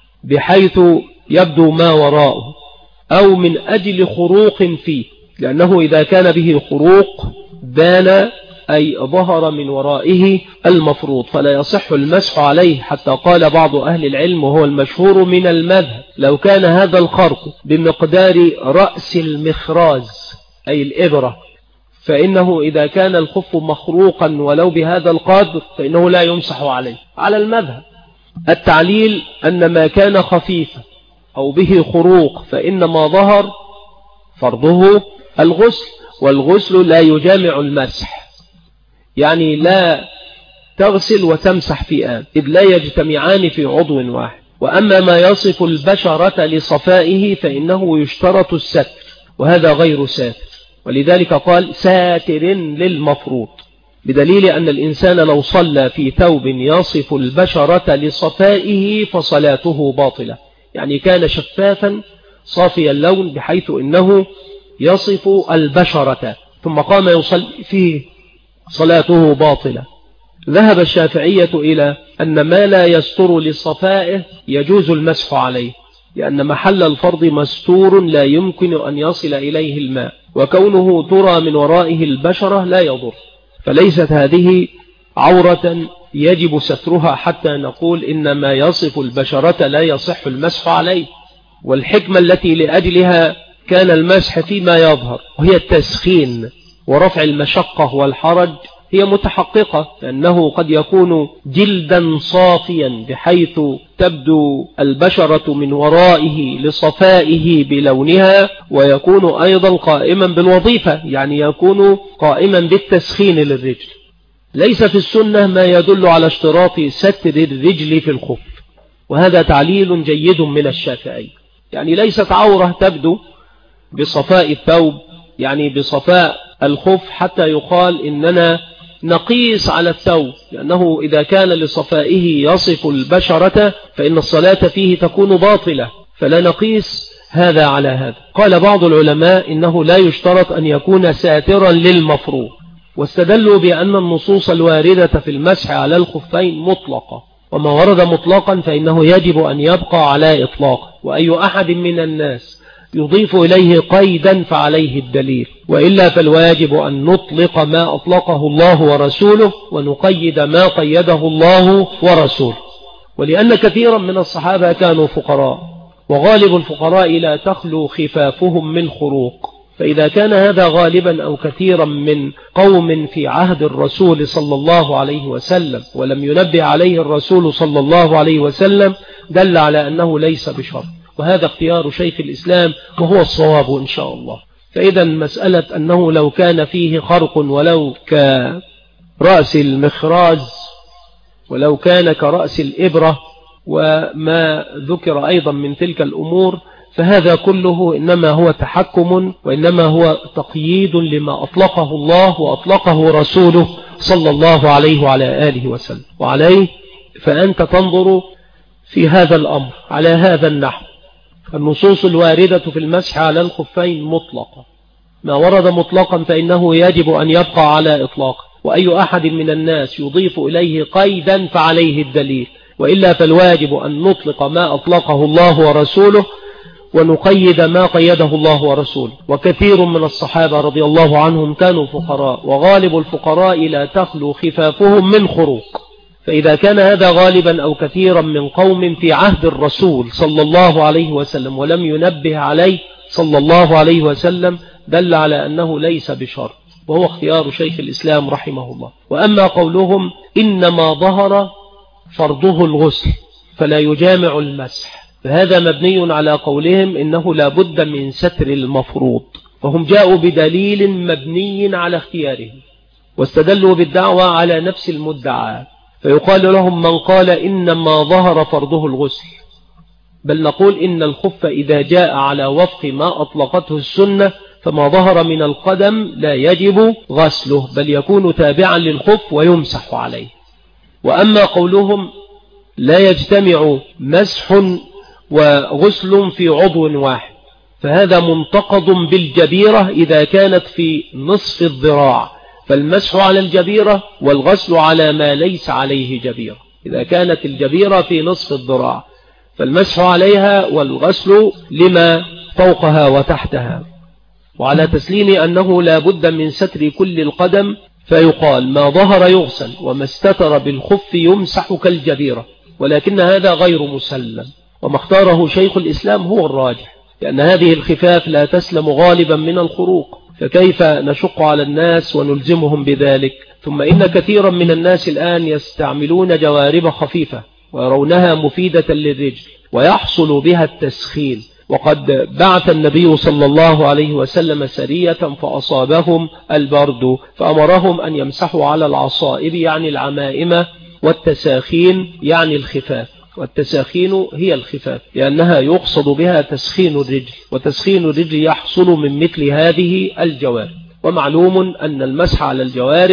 [SPEAKER 1] بحيث يبدو ما وراءه، أو من أجل خروق فيه، لأنه إذا كان به خروق بان أي ظهر من ورائه المفروض فلا يصح المسح عليه، حتى قال بعض أهل العلم وهو المشهور من المذهب لو كان هذا الخرق بمقدار رأس المخراز أي الإبرة فإنه إذا كان الخف مخروقا ولو بهذا القدر فإنه لا يمسح عليه على المذهب. التعليل أن ما كان خفيفا أو به خروق فإنما ظهر فرضه الغسل، والغسل لا يجامع المسح، يعني لا تغسل وتمسح في آن إذ لا يجتمعان في عضو واحد. وأما ما يصف البشرة لصفائه فإنه يشترط الستر، وهذا غير ساتر، ولذلك قال ساتر للمفروض، بدليل أن الإنسان لو صلى في ثوب يصف البشرة لصفائه فصلاته باطلة، يعني كان شفافا صافي اللون بحيث إنه يصف البشرة ثم قام يصلي فيه صلاته باطلة. ذهب الشافعية إلى أن ما لا يستر لصفائه يجوز المسح عليه، لأن محل الفرض مستور لا يمكن أن يصل إليه الماء، وكونه ترى من ورائه البشرة لا يضر، فليست هذه عورة يجب سترها حتى نقول إن ما يصف البشرة لا يصح المسح عليه. والحكمة التي لأجلها كان المسح فيما يظهر وهي التسخين ورفع المشقة والحرج هي متحققة، لأنه قد يكون جلدا صافيا بحيث تبدو البشرة من ورائه لصفائه بلونها، ويكون أيضا قائما بالوظيفة، يعني يكون قائما بالتسخين للرجل. ليس في السنة ما يدل على اشتراط ستر الرجل في الخف، وهذا تعليل جيد من الشافعي، يعني ليست عورة تبدو بصفاء الثوب، يعني بصفاء الخف حتى يقال إننا نقيس على الثوب، لأنه إذا كان لصفائه يصف البشرة فإن الصلاة فيه تكون باطلة، فلا نقيس هذا على هذا. قال بعض العلماء إنه لا يشترط أن يكون ساترا للمفروض، واستدلوا بأن النصوص الواردة في المسح على الخفين مطلقة، وما ورد مطلقا فإنه يجب أن يبقى على إطلاقه، وأي أحد من الناس يضيف إليه قيدا فعليه الدليل، وإلا فالواجب أن نطلق ما أطلقه الله ورسوله ونقيد ما قيده الله ورسوله. ولأن كثيرا من الصحابة كانوا فقراء، وغالب الفقراء لا تخلو خفافهم من خروق، فإذا كان هذا غالبا أو كثيرا من قوم في عهد الرسول صلى الله عليه وسلم ولم ينبه عليه الرسول صلى الله عليه وسلم دل على أنه ليس بشر، وهذا اختيار شيخ الإسلام وهو الصواب إن شاء الله. فإذا مسألة أنه لو كان فيه خرق ولو كرأس المخراز ولو كان كرأس الإبرة وما ذكر أيضا من تلك الأمور، فهذا كله إنما هو تحكم وإنما هو تقييد لما أطلقه الله وأطلقه رسوله صلى الله عليه وعلى آله وسلم. وعليه فأنت تنظر في هذا الأمر على هذا النحو. النصوص الواردة في المسح على الخفين مطلقة، ما ورد مطلقا فإنه يجب أن يبقى على إطلاقه، وأي أحد من الناس يضيف إليه قيدا فعليه الدليل، وإلا فالواجب أن نطلق ما أطلقه الله ورسوله ونقيد ما قيده الله ورسوله. وكثير من الصحابة رضي الله عنهم كانوا فقراء، وغالب الفقراء لا تخلو خفافهم من خروق، فإذا كان هذا غالبا أو كثيرا من قوم في عهد الرسول صلى الله عليه وسلم ولم ينبه عليه صلى الله عليه وسلم دل على أنه ليس بشر، وهو اختيار شيخ الإسلام رحمه الله. وأما قولهم إنما ظهر فرضه الغسل فلا يجامع المسح، فهذا مبني على قولهم إنه لا بد من ستر المفروض، فهم جاءوا بدليل مبني على اختياره واستدلوا بالدعوة على نفس المدعى، فيقال لهم من قال إنما ظهر فرضه الغسل، بل نقول إن الخف إذا جاء على وفق ما أطلقته السنة فما ظهر من القدم لا يجب غسله، بل يكون تابعا للخف ويمسح عليه. وأما قولهم لا يجتمع مسح وغسل في عضو واحد، فهذا منتقض بالجبيرة إذا كانت في نصف الذراع، فالمسح على الجبيرة والغسل على ما ليس عليه جبيرة. إذا كانت الجبيرة في نصف الذراع فالمسح عليها والغسل لما فوقها وتحتها. وعلى تسليم أنه لا بد من ستر كل القدم فيقال ما ظهر يغسل وما استتر بالخف يمسح كالجبيرة، ولكن هذا غير مسلم، وما اختاره شيخ الإسلام هو الراجح، لأن هذه الخفاف لا تسلم غالبا من الخروق، فكيف نشق على الناس ونلزمهم بذلك؟ ثم إن كثيرا من الناس الآن يستعملون جوارب خفيفة ويرونها مفيدة للرجل ويحصل بها التسخين، وقد بعث النبي صلى الله عليه وسلم سرية فأصابهم البرد فأمرهم أن يمسحوا على العصائب يعني العمائم، والتساخين يعني الخفاف، والتساخين هي الخفاف لأنها يقصد بها تسخين الرجل، وتسخين الرجل يحصل من مثل هذه الجوارب. ومعلوم أن المسح على الجوارب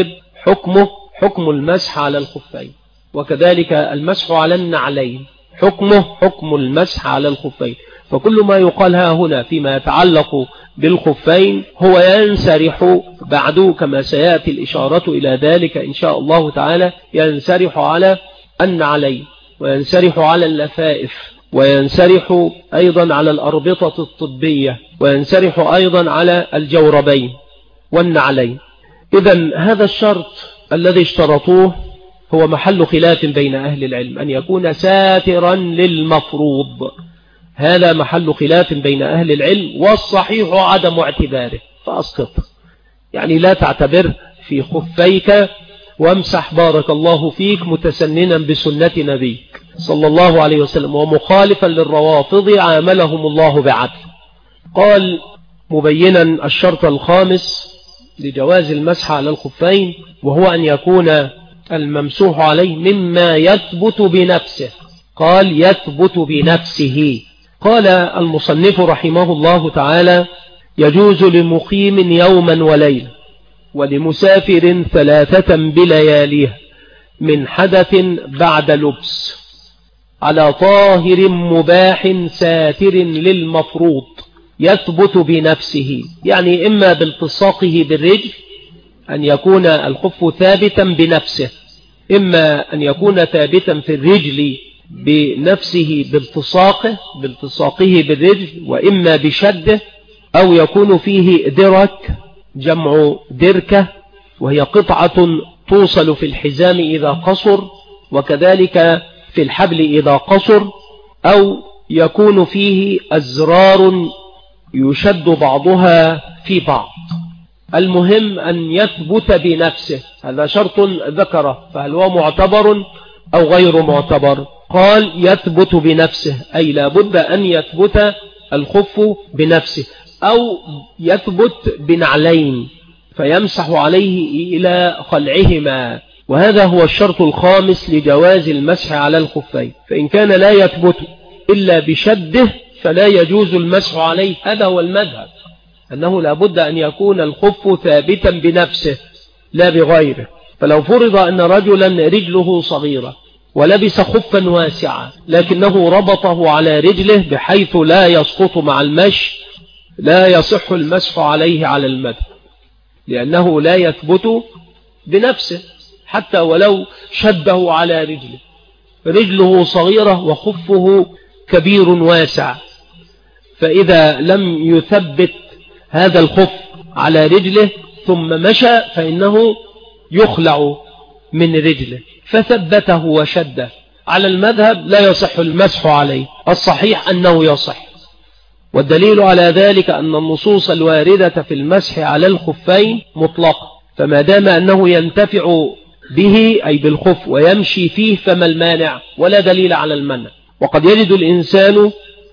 [SPEAKER 1] حكمه حكم المسح على الخفين، وكذلك المسح على النعلين حكمه حكم المسح على الخفين. فكل ما يقال هنا فيما يتعلق بالخفين هو ينسرح بعد كما سيأتي الإشارة إلى ذلك إن شاء الله تعالى، ينسرح على النعلين وينسرح على اللفائف وينسرح أيضا على الأربطة الطبية وينسرح أيضا على الجوربين والنعلين. إذن هذا الشرط الذي اشترطوه هو محل خلاف بين أهل العلم، أن يكون ساترا للمفروض، هذا محل خلاف بين أهل العلم، والصحيح عدم اعتباره، فأسقط يعني لا تعتبر في خفيك وامسح بارك الله فيك متسننا بسنة نبيك صلى الله عليه وسلم ومخالفا للروافض عاملهم الله بعدل. قال مبينا الشرط الخامس لجواز المسح على الخفين، وهو أن يكون الممسوح عليه مما يثبت بنفسه. قال يثبت بنفسه. قال المصنف رحمه الله تعالى يجوز لمقيم يوما وليلة ولمسافر 3 بلياليها من حدث بعد لبس على طاهر مباح ساتر للمفروض يثبت بنفسه، يعني إما بالتصاقه بالرجل أن يكون الخف ثابتا بنفسه، إما أن يكون ثابتا في الرجل بنفسه بالتصاقه بالرجل، وإما بشده، أو يكون فيه درك جمع دركة وهي قطعة توصل في الحزام إذا قصر وكذلك في الحبل إذا قصر، أو يكون فيه أزرار يشد بعضها في بعض. المهم أن يثبت بنفسه، هذا شرط ذكره، فهل هو معتبر أو غير معتبر؟ قال يثبت بنفسه، أي لا بد أن يثبت الخف بنفسه، أو يثبت بنعلين فيمسح عليه إلى خلعهما، وهذا هو الشرط الخامس لجواز المسح على الخفين. فإن كان لا يثبت إلا بشده فلا يجوز المسح عليه. هذا هو المذهب، أنه لا بد أن يكون الخف ثابتا بنفسه لا بغيره. فلو فرض أن رجلا رجله صغيرة ولبس خفا واسعا لكنه ربطه على رجله بحيث لا يسقط مع المشي، لا يصح المسح عليه على المذهب، لأنه لا يثبت بنفسه حتى ولو شده على رجله، رجله صغيرة وخفه كبير واسع، فإذا لم يثبت هذا الخف على رجله ثم مشى فإنه يخلع من رجله، فثبته وشده. على المذهب لا يصح المسح عليه، الصحيح أنه يصح، والدليل على ذلك أن النصوص الواردة في المسح على الخفين مطلقة، فما دام أنه ينتفع به أي بالخف ويمشي فيه فما المانع، ولا دليل على المنع. وقد يجد الإنسان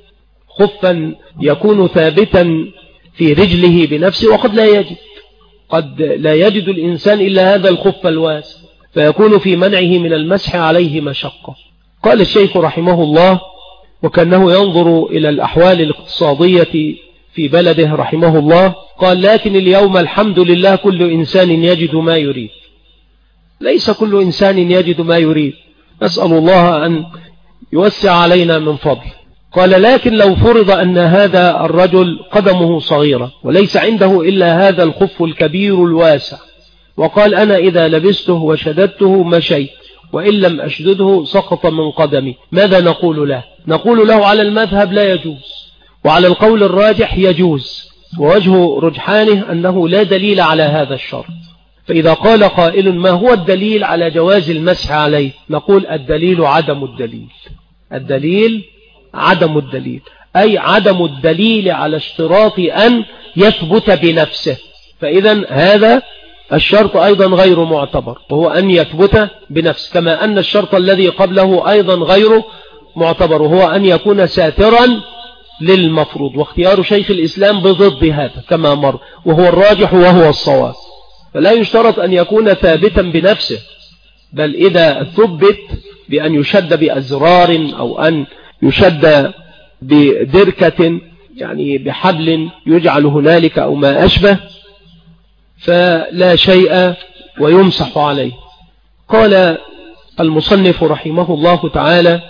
[SPEAKER 1] خفا يكون ثابتا في رجله بنفسه وقد لا يجد، قد لا يجد الإنسان إلا هذا الخف الواسع، فيكون في منعه من المسح عليه مشقة. قال الشيخ رحمه الله وكأنه ينظر إلى الأحوال الاقتصادية في بلده رحمه الله، قال لكن اليوم الحمد لله كل إنسان يجد ما يريد. ليس كل إنسان يجد ما يريد، نسأل الله أن يوسع علينا من فضل. قال لكن لو فرض أن هذا الرجل قدمه صغيرة وليس عنده إلا هذا الخف الكبير الواسع، وقال أنا إذا لبسته وشددته مشيت، وإن لم أشدده سقط من قدمي، ماذا نقول له؟ نقول له على المذهب لا يجوز، وعلى القول الراجح يجوز، ووجه رجحانه أنه لا دليل على هذا الشرط. فإذا قال قائل ما هو الدليل على جواز المسح عليه؟ نقول الدليل عدم الدليل. الدليل عدم الدليل، أي عدم الدليل على اشتراط أن يثبت بنفسه، فإذا هذا الشرط أيضا غير معتبر، وهو أن يثبت بنفسه، كما أن الشرط الذي قبله أيضا غير معتبر، وهو أن يكون ساترا للمفروض. واختيار شيخ الإسلام بضد هذا كما مر، وهو الراجح وهو الصواب. فلا يشترط أن يكون ثابتا بنفسه، بل إذا ثبت بأن يشد بأزرار أو أن يشد بدركة يعني بحبل يجعل هنالك أو ما أشبه، فلا شيء ويمسح عليه. قال المصنف رحمه الله تعالى: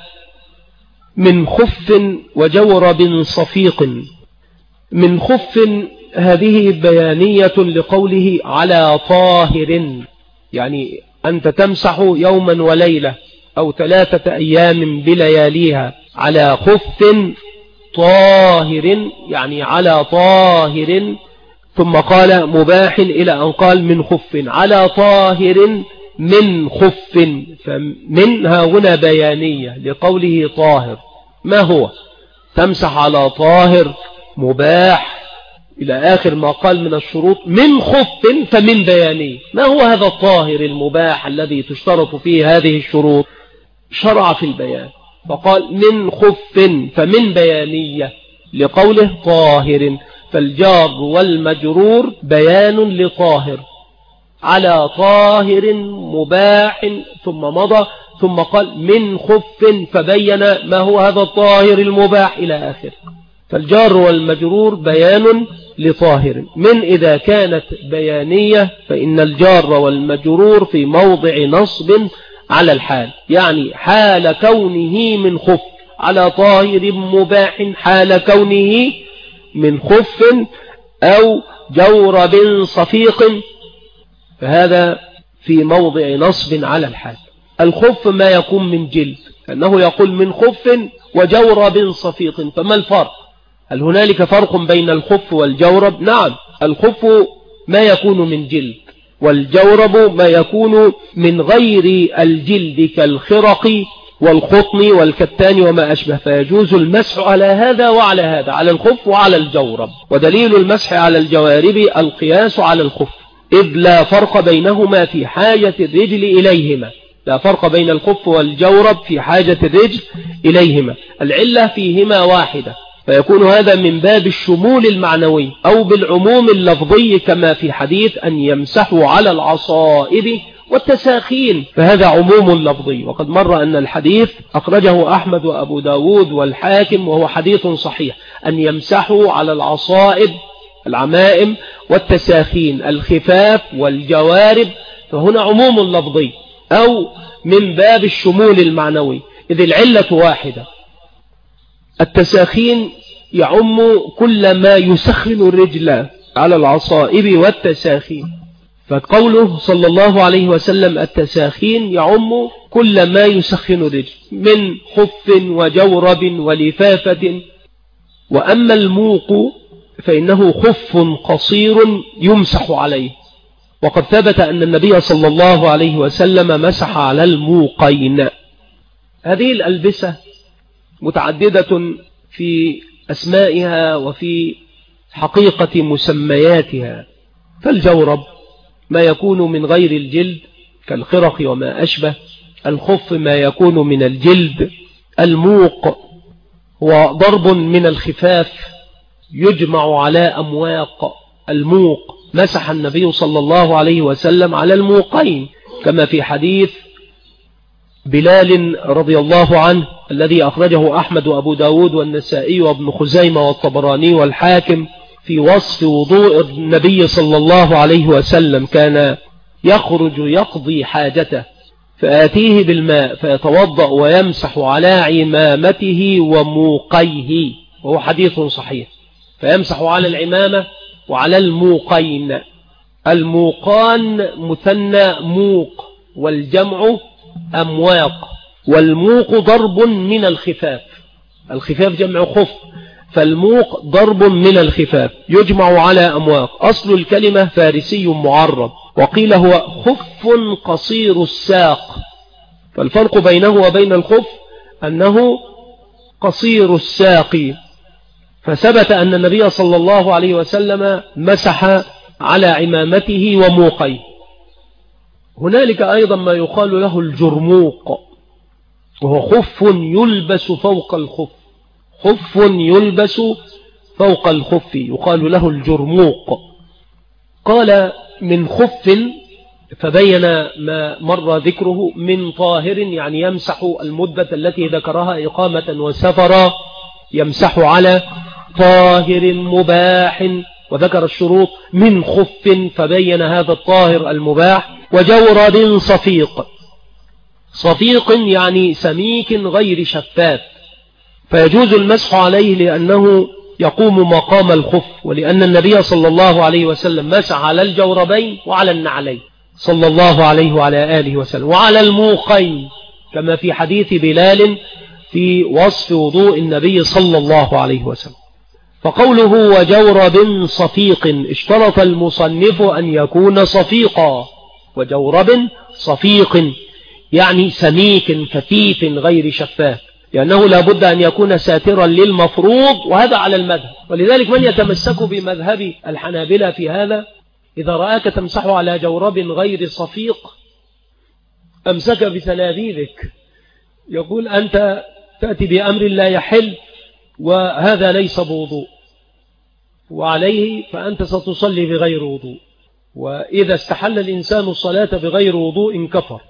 [SPEAKER 1] من خف وجورب صفيق. من خف هذه بيانية لقوله على طاهر، يعني أنت تمسح يوما وليلة أو 3 أيام بلياليها على خف طاهر، يعني على طاهر. ثم قال مباح إلى أن قال من خف على طاهر من خف. فمنها هنا بيانية لقوله طاهر. ما هو؟ تمسح على طاهر مباح إلى آخر ما قال من الشروط. من خف فمن بيانية. ما هو هذا الطاهر المباح الذي تشترط فيه هذه الشروط؟ شرع في البيان فقال من خف فمن بيانية لقوله طاهر. فالجار والمجرور بيان لطاهر، على طاهر مباح، ثم مضى ثم قال من خف فبين ما هو هذا الطاهر المباح إلى آخر. فالجار والمجرور بيان لطاهر. من إذا كانت بيانية فإن الجار والمجرور في موضع نصب على الحال، يعني حال كونه من خف على طاهر مباح، حال كونه من خف أو جورب صفيق، فهذا في موضع نصب على الحال. الخف ما يكون من جلد، أنه يقول من خف وجورب صفيق. فما الفرق؟ هل هنالك فرق بين الخف والجورب؟ نعم، الخف ما يكون من جلد، والجورب ما يكون من غير الجلد كالخرق والخطن والكتان وما أشبه. فيجوز المسح على هذا وعلى هذا، على الخف وعلى الجورب. ودليل المسح على الجوارب القياس على الخف، إذ لا فرق بينهما في حاجة الرجل إليهما. لا فرق بين الخف والجورب في حاجة الرجل إليهما، العلة فيهما واحدة. فيكون هذا من باب الشمول المعنوي أو بالعموم اللفظي، كما في حديث أن يمسحوا على العصائب والتساخين، فهذا عموم لفظي. وقد مر أن الحديث أخرجه أحمد وأبو داود والحاكم وهو حديث صحيح، أن يمسحوا على العصائب العمائم والتساخين الخفاف والجوارب، فهنا عموم لفظي أو من باب الشمول المعنوي، إذ العلة واحدة. التساخين يعم كل ما يسخن الرجل على العصائب والتساخين، فقوله صلى الله عليه وسلم التساخين يعم كل ما يسخن الرجل من خف وجورب ولفافة. وأما الموق فإنه خف قصير يمسح عليه، وقد ثبت أن النبي صلى الله عليه وسلم مسح على الموقين. هذه الألبسة متعددة في أسمائها وفي حقيقة مسمياتها. فالجورب ما يكون من غير الجلد كالخرق وما أشبه، الخف ما يكون من الجلد، الموق هو ضرب من الخفاف يجمع على أمواق. الموق مسح النبي صلى الله عليه وسلم على الموقين، كما في حديث بلال رضي الله عنه الذي أخرجه أحمد وأبو داود والنسائي وابن خزيمة والطبراني والحاكم في وصف وضوء النبي صلى الله عليه وسلم. كان يخرج يقضي حاجته فآتيه بالماء فيتوضأ ويمسح على عمامته وموقيه، وهو حديث صحيح. فيمسح على العمامة وعلى الموقين. الموقان مثنى موق والجمع أمواق، والموق ضرب من الخفاف. الخفاف جمع خف، فالموق ضرب من الخفاف يجمع على أمواق. أصل الكلمة فارسي معرب، وقيل هو خف قصير الساق. فالفرق بينه وبين الخف أنه قصير الساق. فثبت أن النبي صلى الله عليه وسلم مسح على عمامته وموقيه. هنالك أيضا ما يقال له الجرموق، وهو خف يلبس فوق الخف. خف يلبس فوق الخف يقال له الجرموق. قال من خف فبين ما مر ذكره من طاهر، يعني يمسح المدة التي ذكرها إقامة وسفرا، يمسح على طاهر مباح، وذكر الشروط من خف فبين هذا الطاهر المباح. وجورب صفيق. صفيق يعني سميك غير شفاف، فيجوز المسح عليه لأنه يقوم مقام الخف، ولأن النبي صلى الله عليه وسلم مسح على الجوربين وعلى النعلين صلى الله عليه وعلى آله وسلم، وعلى الموقين كما في حديث بلال في وصف وضوء النبي صلى الله عليه وسلم. فقوله وجورب صفيق اشترط المصنف أن يكون صفيقا، وجورب صفيق يعني سميك كثيف غير شفاف، لأنه لا بد أن يكون ساترا للمفروض، وهذا على المذهب. ولذلك من يتمسك بمذهب الحنابلة في هذا إذا رآك تمسح على جورب غير صفيق أمسك بتلابيبك، يقول أنت تأتي بأمر لا يحل وهذا ليس بوضوء، وعليه فأنت ستصلي بغير وضوء، وإذا استحل الإنسان الصلاة بغير وضوء كفر.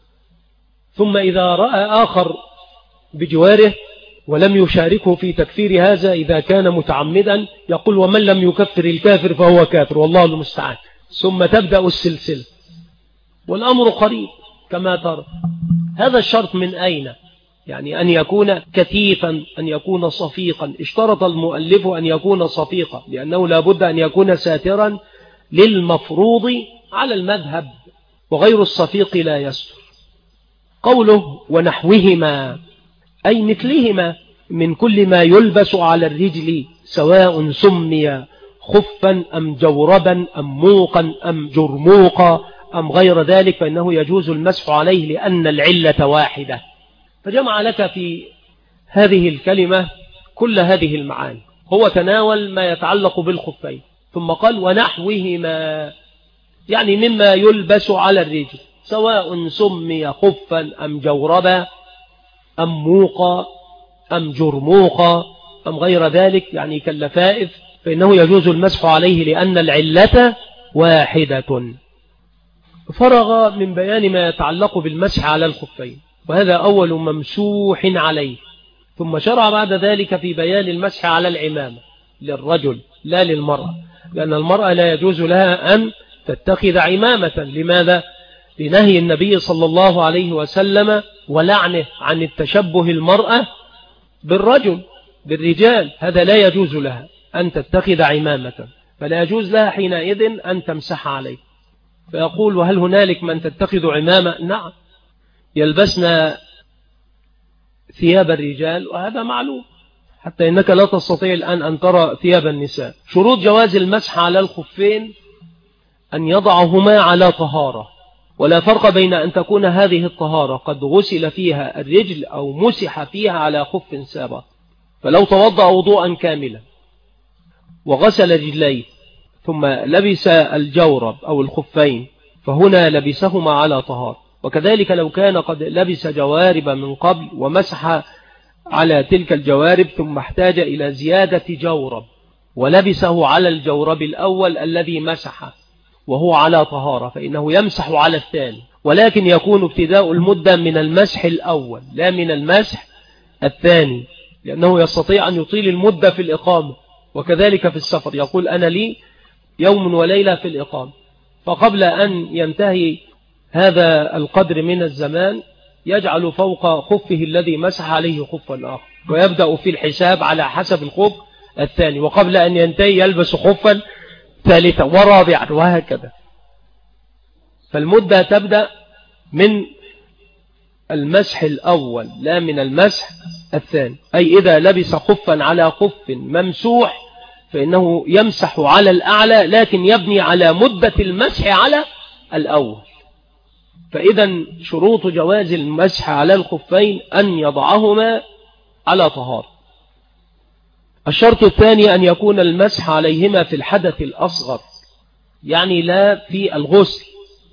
[SPEAKER 1] ثم إذا رأى آخر بجواره ولم يشاركه في تكفير هذا إذا كان متعمدا يقول ومن لم يكفر الكافر فهو كافر والله المستعان، ثم تبدأ السلسلة والأمر قريب كما ترى. هذا الشرط من أين؟ يعني أن يكون كثيفا، أن يكون صفيقا. اشترط المؤلف أن يكون صفيقا لأنه لا بد أن يكون ساترا للمفروض على المذهب، وغير الصفيق لا يستر. قوله ونحوهما أي مثلهما من كل ما يلبس على الرجل سواء سمي خفا أم جوربا أم موقا أم جرموقا أم غير ذلك، فإنه يجوز المسح عليه لأن العلة واحدة. فجمع لك في هذه الكلمة كل هذه المعاني. هو تناول ما يتعلق بالخفين ثم قال ونحوهما يعني مما يلبس على الرجل سواء سمي خفا أم جوربا أم موقا أم جرموقا أم غير ذلك يعني كاللفائف، فإنه يجوز المسح عليه لأن العلة واحدة. فرغ من بيان ما يتعلق بالمسح على الخفين، وهذا أول ممسوح عليه. ثم شرع بعد ذلك في بيان المسح على العمامة للرجل لا للمرأة، لأن المرأة لا يجوز لها أن تتخذ عمامة. لماذا؟ لنهي النبي صلى الله عليه وسلم ولعنه عن التشبه المرأة بالرجال، هذا لا يجوز لها أن تتخذ عمامة، فلا يجوز لها حينئذ أن تمسح عليه. فيقول وهل هنالك من تتخذ عمامة؟ نعم، يلبسنا ثياب الرجال وهذا معلوم، حتى إنك لا تستطيع الآن أن ترى ثياب النساء. شروط جواز المسح على الخفين أن يضعهما على طهارة، ولا فرق بين أن تكون هذه الطهارة قد غسل فيها الرجل أو مسح فيها على خف سابق. فلو توضأ وضوءا كاملا وغسل رجليه ثم لبس الجورب أو الخفين فهنا لبسهما على طهارة. وكذلك لو كان قد لبس جوارب من قبل ومسح على تلك الجوارب ثم احتاج إلى زيادة جورب ولبسه على الجورب الأول الذي مسح وهو على طهارة فإنه يمسح على الثاني، ولكن يكون ابتداء المدة من المسح الأول لا من المسح الثاني، لأنه يستطيع أن يطيل المدة في الإقامة. وكذلك في السفر يقول أنا لي يوم وليلة في الإقامة، فقبل أن ينتهي هذا القدر من الزمان يجعل فوق خفه الذي مسح عليه خفا آخر، ويبدأ في الحساب على حسب الخف الثاني، وقبل أن ينتهي يلبس خفا ثالثا ورابعا وهكذا. فالمدة تبدأ من المسح الأول لا من المسح الثاني، أي إذا لبس خفا على خف ممسوح فإنه يمسح على الأعلى لكن يبني على مدة المسح على الأول. فإذا شروط جواز المسح على الخفين أن يضعهما على طهارة. الشرط الثاني أن يكون المسح عليهما في الحدث الأصغر، يعني لا في الغسل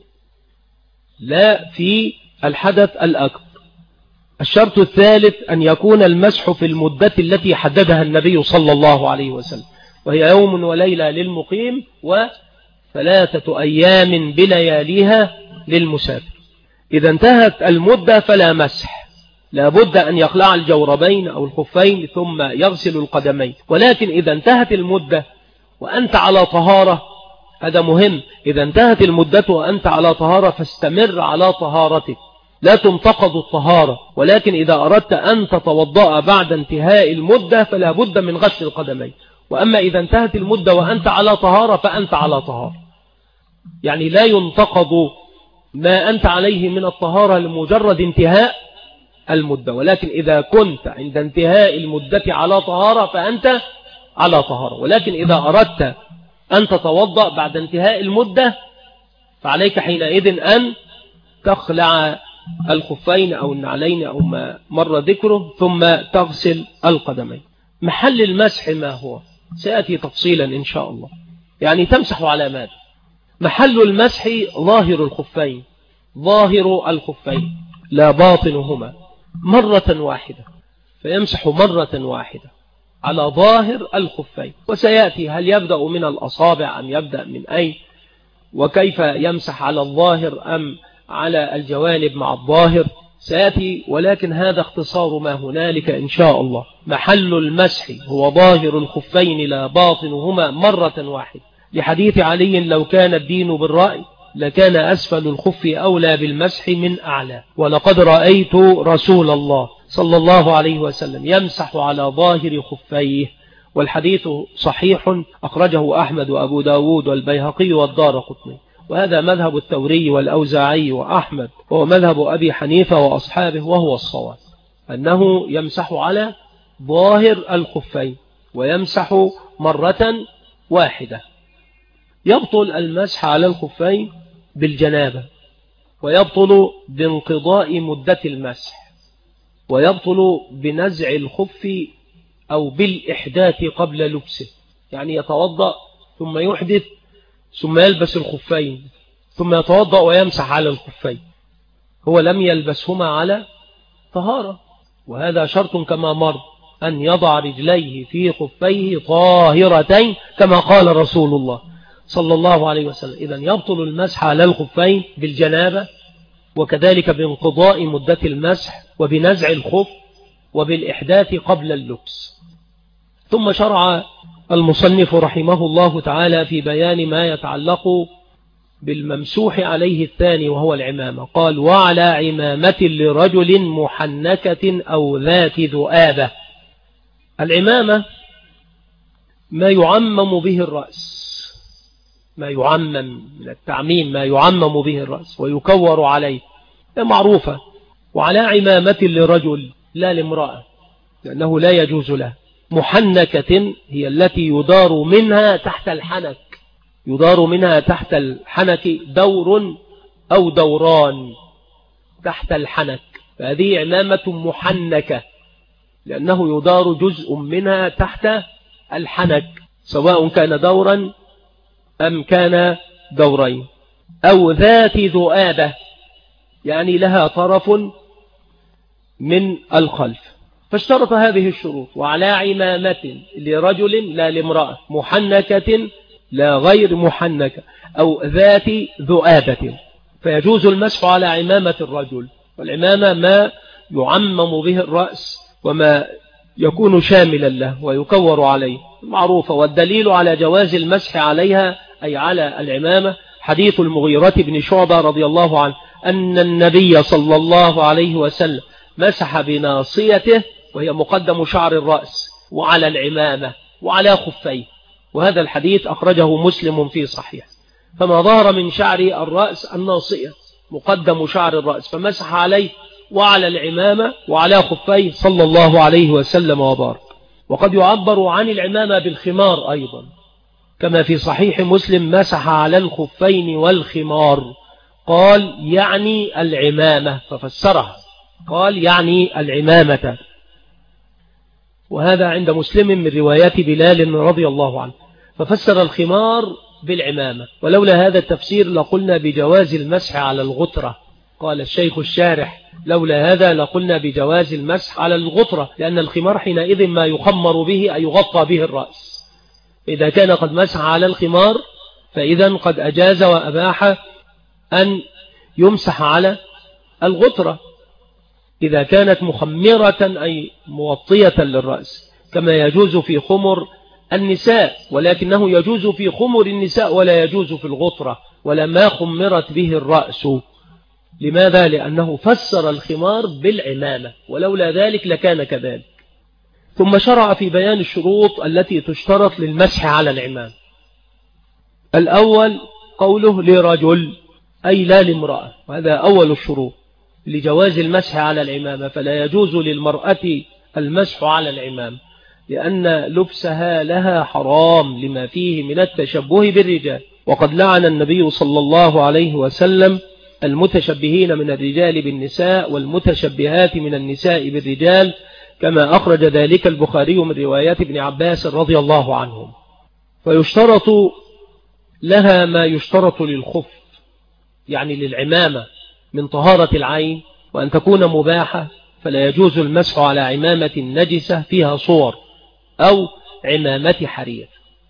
[SPEAKER 1] لا في الحدث الأكبر. الشرط الثالث أن يكون المسح في المدة التي حددها النبي صلى الله عليه وسلم، وهي يوم وليلة للمقيم وثلاثة أيام بلياليها للمسافر. إذا انتهت المدة فلا مسح، لا بد أن يخلع الجوربين أو الخفين ثم يغسل القدمين. ولكن إذا انتهت المدة وأنت على طهارة هذا مهم. إذا انتهت المدة وأنت على طهارة فاستمر على طهارتك، لا تنتقض الطهارة. ولكن إذا أردت أن تتوضأ بعد انتهاء المدة فلا بد من غسل القدمين. وأما إذا انتهت المدة وأنت على طهارة فأنت على طهارة، يعني لا ينتقض ما أنت عليه من الطهارة لمجرد انتهاء المدة. ولكن إذا كنت عند انتهاء المدة على طهارة فأنت على طهارة. ولكن إذا أردت أن تتوضأ بعد انتهاء المدة فعليك حينئذ أن تخلع الخفين أو النعلين أو ما مر ذكره، ثم تغسل القدمين. محل المسح ما هو؟ سيأتي تفصيلا إن شاء الله. يعني تمسح على ماذا؟ محل المسح ظاهر الخفين، ظاهر الخفين لا باطنهما، مرة واحدة، فيمسح مرة واحدة على ظاهر الخفين. وسيأتي هل يبدأ من الأصابع أم يبدأ من أين، وكيف يمسح على الظاهر أم على الجوانب مع الظاهر، سيأتي. ولكن هذا اختصار ما هنالك إن شاء الله. محل المسح هو ظاهر الخفين لا باطنهما مرة واحدة، لحديث علي لو كان الدين بالرأي لكان أسفل الخف أولى بالمسح من أعلى، ولقد رأيت رسول الله صلى الله عليه وسلم يمسح على ظاهر خفيه. والحديث صحيح، أخرجه أحمد وأبو داود والبيهقي والدارقطني، وهذا مذهب الثوري والأوزاعي وأحمد، وهو مذهب أبي حنيفة وأصحابه، وهو الصواب أنه يمسح على ظاهر الخفين ويمسح مرة واحدة. يبطل المسح على الخفين بالجنابة، ويبطل بانقضاء مدة المسح، ويبطل بنزع الخف أو بالإحداث قبل لبسه. يعني يتوضأ ثم يحدث ثم يلبس الخفين ثم يتوضأ ويمسح على الخفين، هو لم يلبسهما على طهارة، وهذا شرط كما مر أن يضع رجليه في خفيه طاهرتين كما قال رسول الله صلى الله عليه وسلم. إذن يبطل المسح على الخفين بالجنابة، وكذلك بانقضاء مدة المسح، وبنزع الخف، وبالإحداث قبل اللبس. ثم شرع المصنف رحمه الله تعالى في بيان ما يتعلق بالممسوح عليه الثاني وهو العمامة. قال: وعلى عمامة لرجل محنكة أو ذات ذؤابة. العمامة ما يعمم به الرأس، ما يعمم من التعميم، ما يعمم به الرأس ويكور عليه، معروفة. وعلى عمامة لرجل لا لامرأة، لأنه لا يجوز له. محنكة هي التي يدار منها تحت الحنك، يدار منها تحت الحنك دور أو دوران تحت الحنك، فهذه عمامة محنكة، لأنه يدار جزء منها تحت الحنك، سواء كان دورا أم كان دورين. أو ذات ذؤابة، يعني لها طرف من الخلف. فاشترط هذه الشروط: وعلى عمامة لرجل لا لامرأة، محنكة لا غير محنكة، أو ذات ذؤابة. فيجوز المسح على عمامة الرجل، والعمامة ما يعمم به الرأس وما يكون شاملا له ويكور عليه، معروفة. والدليل على جواز المسح عليها أي على العمامة حديث المغيرة بن شعبة رضي الله عنه أن النبي صلى الله عليه وسلم مسح بناصيته وهي مقدم شعر الرأس وعلى العمامة وعلى خفيه، وهذا الحديث أخرجه مسلم في صحيح. فما ظهر من شعر الرأس الناصية مقدم شعر الرأس فمسح عليه وعلى العمامة وعلى خفيه صلى الله عليه وسلم وبارك. وقد يعبر عن العمامة بالخمار أيضا، كما في صحيح مسلم: مسح على الخفين والخمار، قال يعني العمامة، ففسرها قال يعني العمامة. وهذا عند مسلم من روايات بلال رضي الله عنه، ففسر الخمار بالعمامة. ولولا هذا التفسير لقلنا بجواز المسح على الغترة. قال الشيخ الشارح: لولا هذا لقلنا بجواز المسح على الغترة، لأن الخمار حينئذ ما يخمر به أي يغطى به الرأس. إذا كان قد مسح على الخمار فإذا قد أجاز وأباح أن يمسح على الغترة إذا كانت مخمرة أي موطية للرأس، كما يجوز في خمر النساء، ولكنه يجوز في خمر النساء ولا يجوز في الغطرة ولا ما خمرت به الرأس. لماذا؟ لأنه فسر الخمار بالعمامة، ولولا ذلك لكان كذلك. ثم شرع في بيان الشروط التي تشترط للمسح على العمام. الأول قوله لرجل، أي لا لامرأة، وهذا أول الشروط لجواز المسح على العمامة. فلا يجوز للمرأة المسح على العمام لأن لبسها لها حرام لما فيه من التشبه بالرجال، وقد لعن النبي صلى الله عليه وسلم المتشبهين من الرجال بالنساء والمتشبهات من النساء بالرجال، كما أخرج ذلك البخاري من روايات ابن عباس رضي الله عنهم. فيشترط لها ما يشترط للخف، يعني للعمامة، من طهارة العين، وأن تكون مباحة، فلا يجوز المسح على عمامة نجسة فيها صور أو عمامة حرير.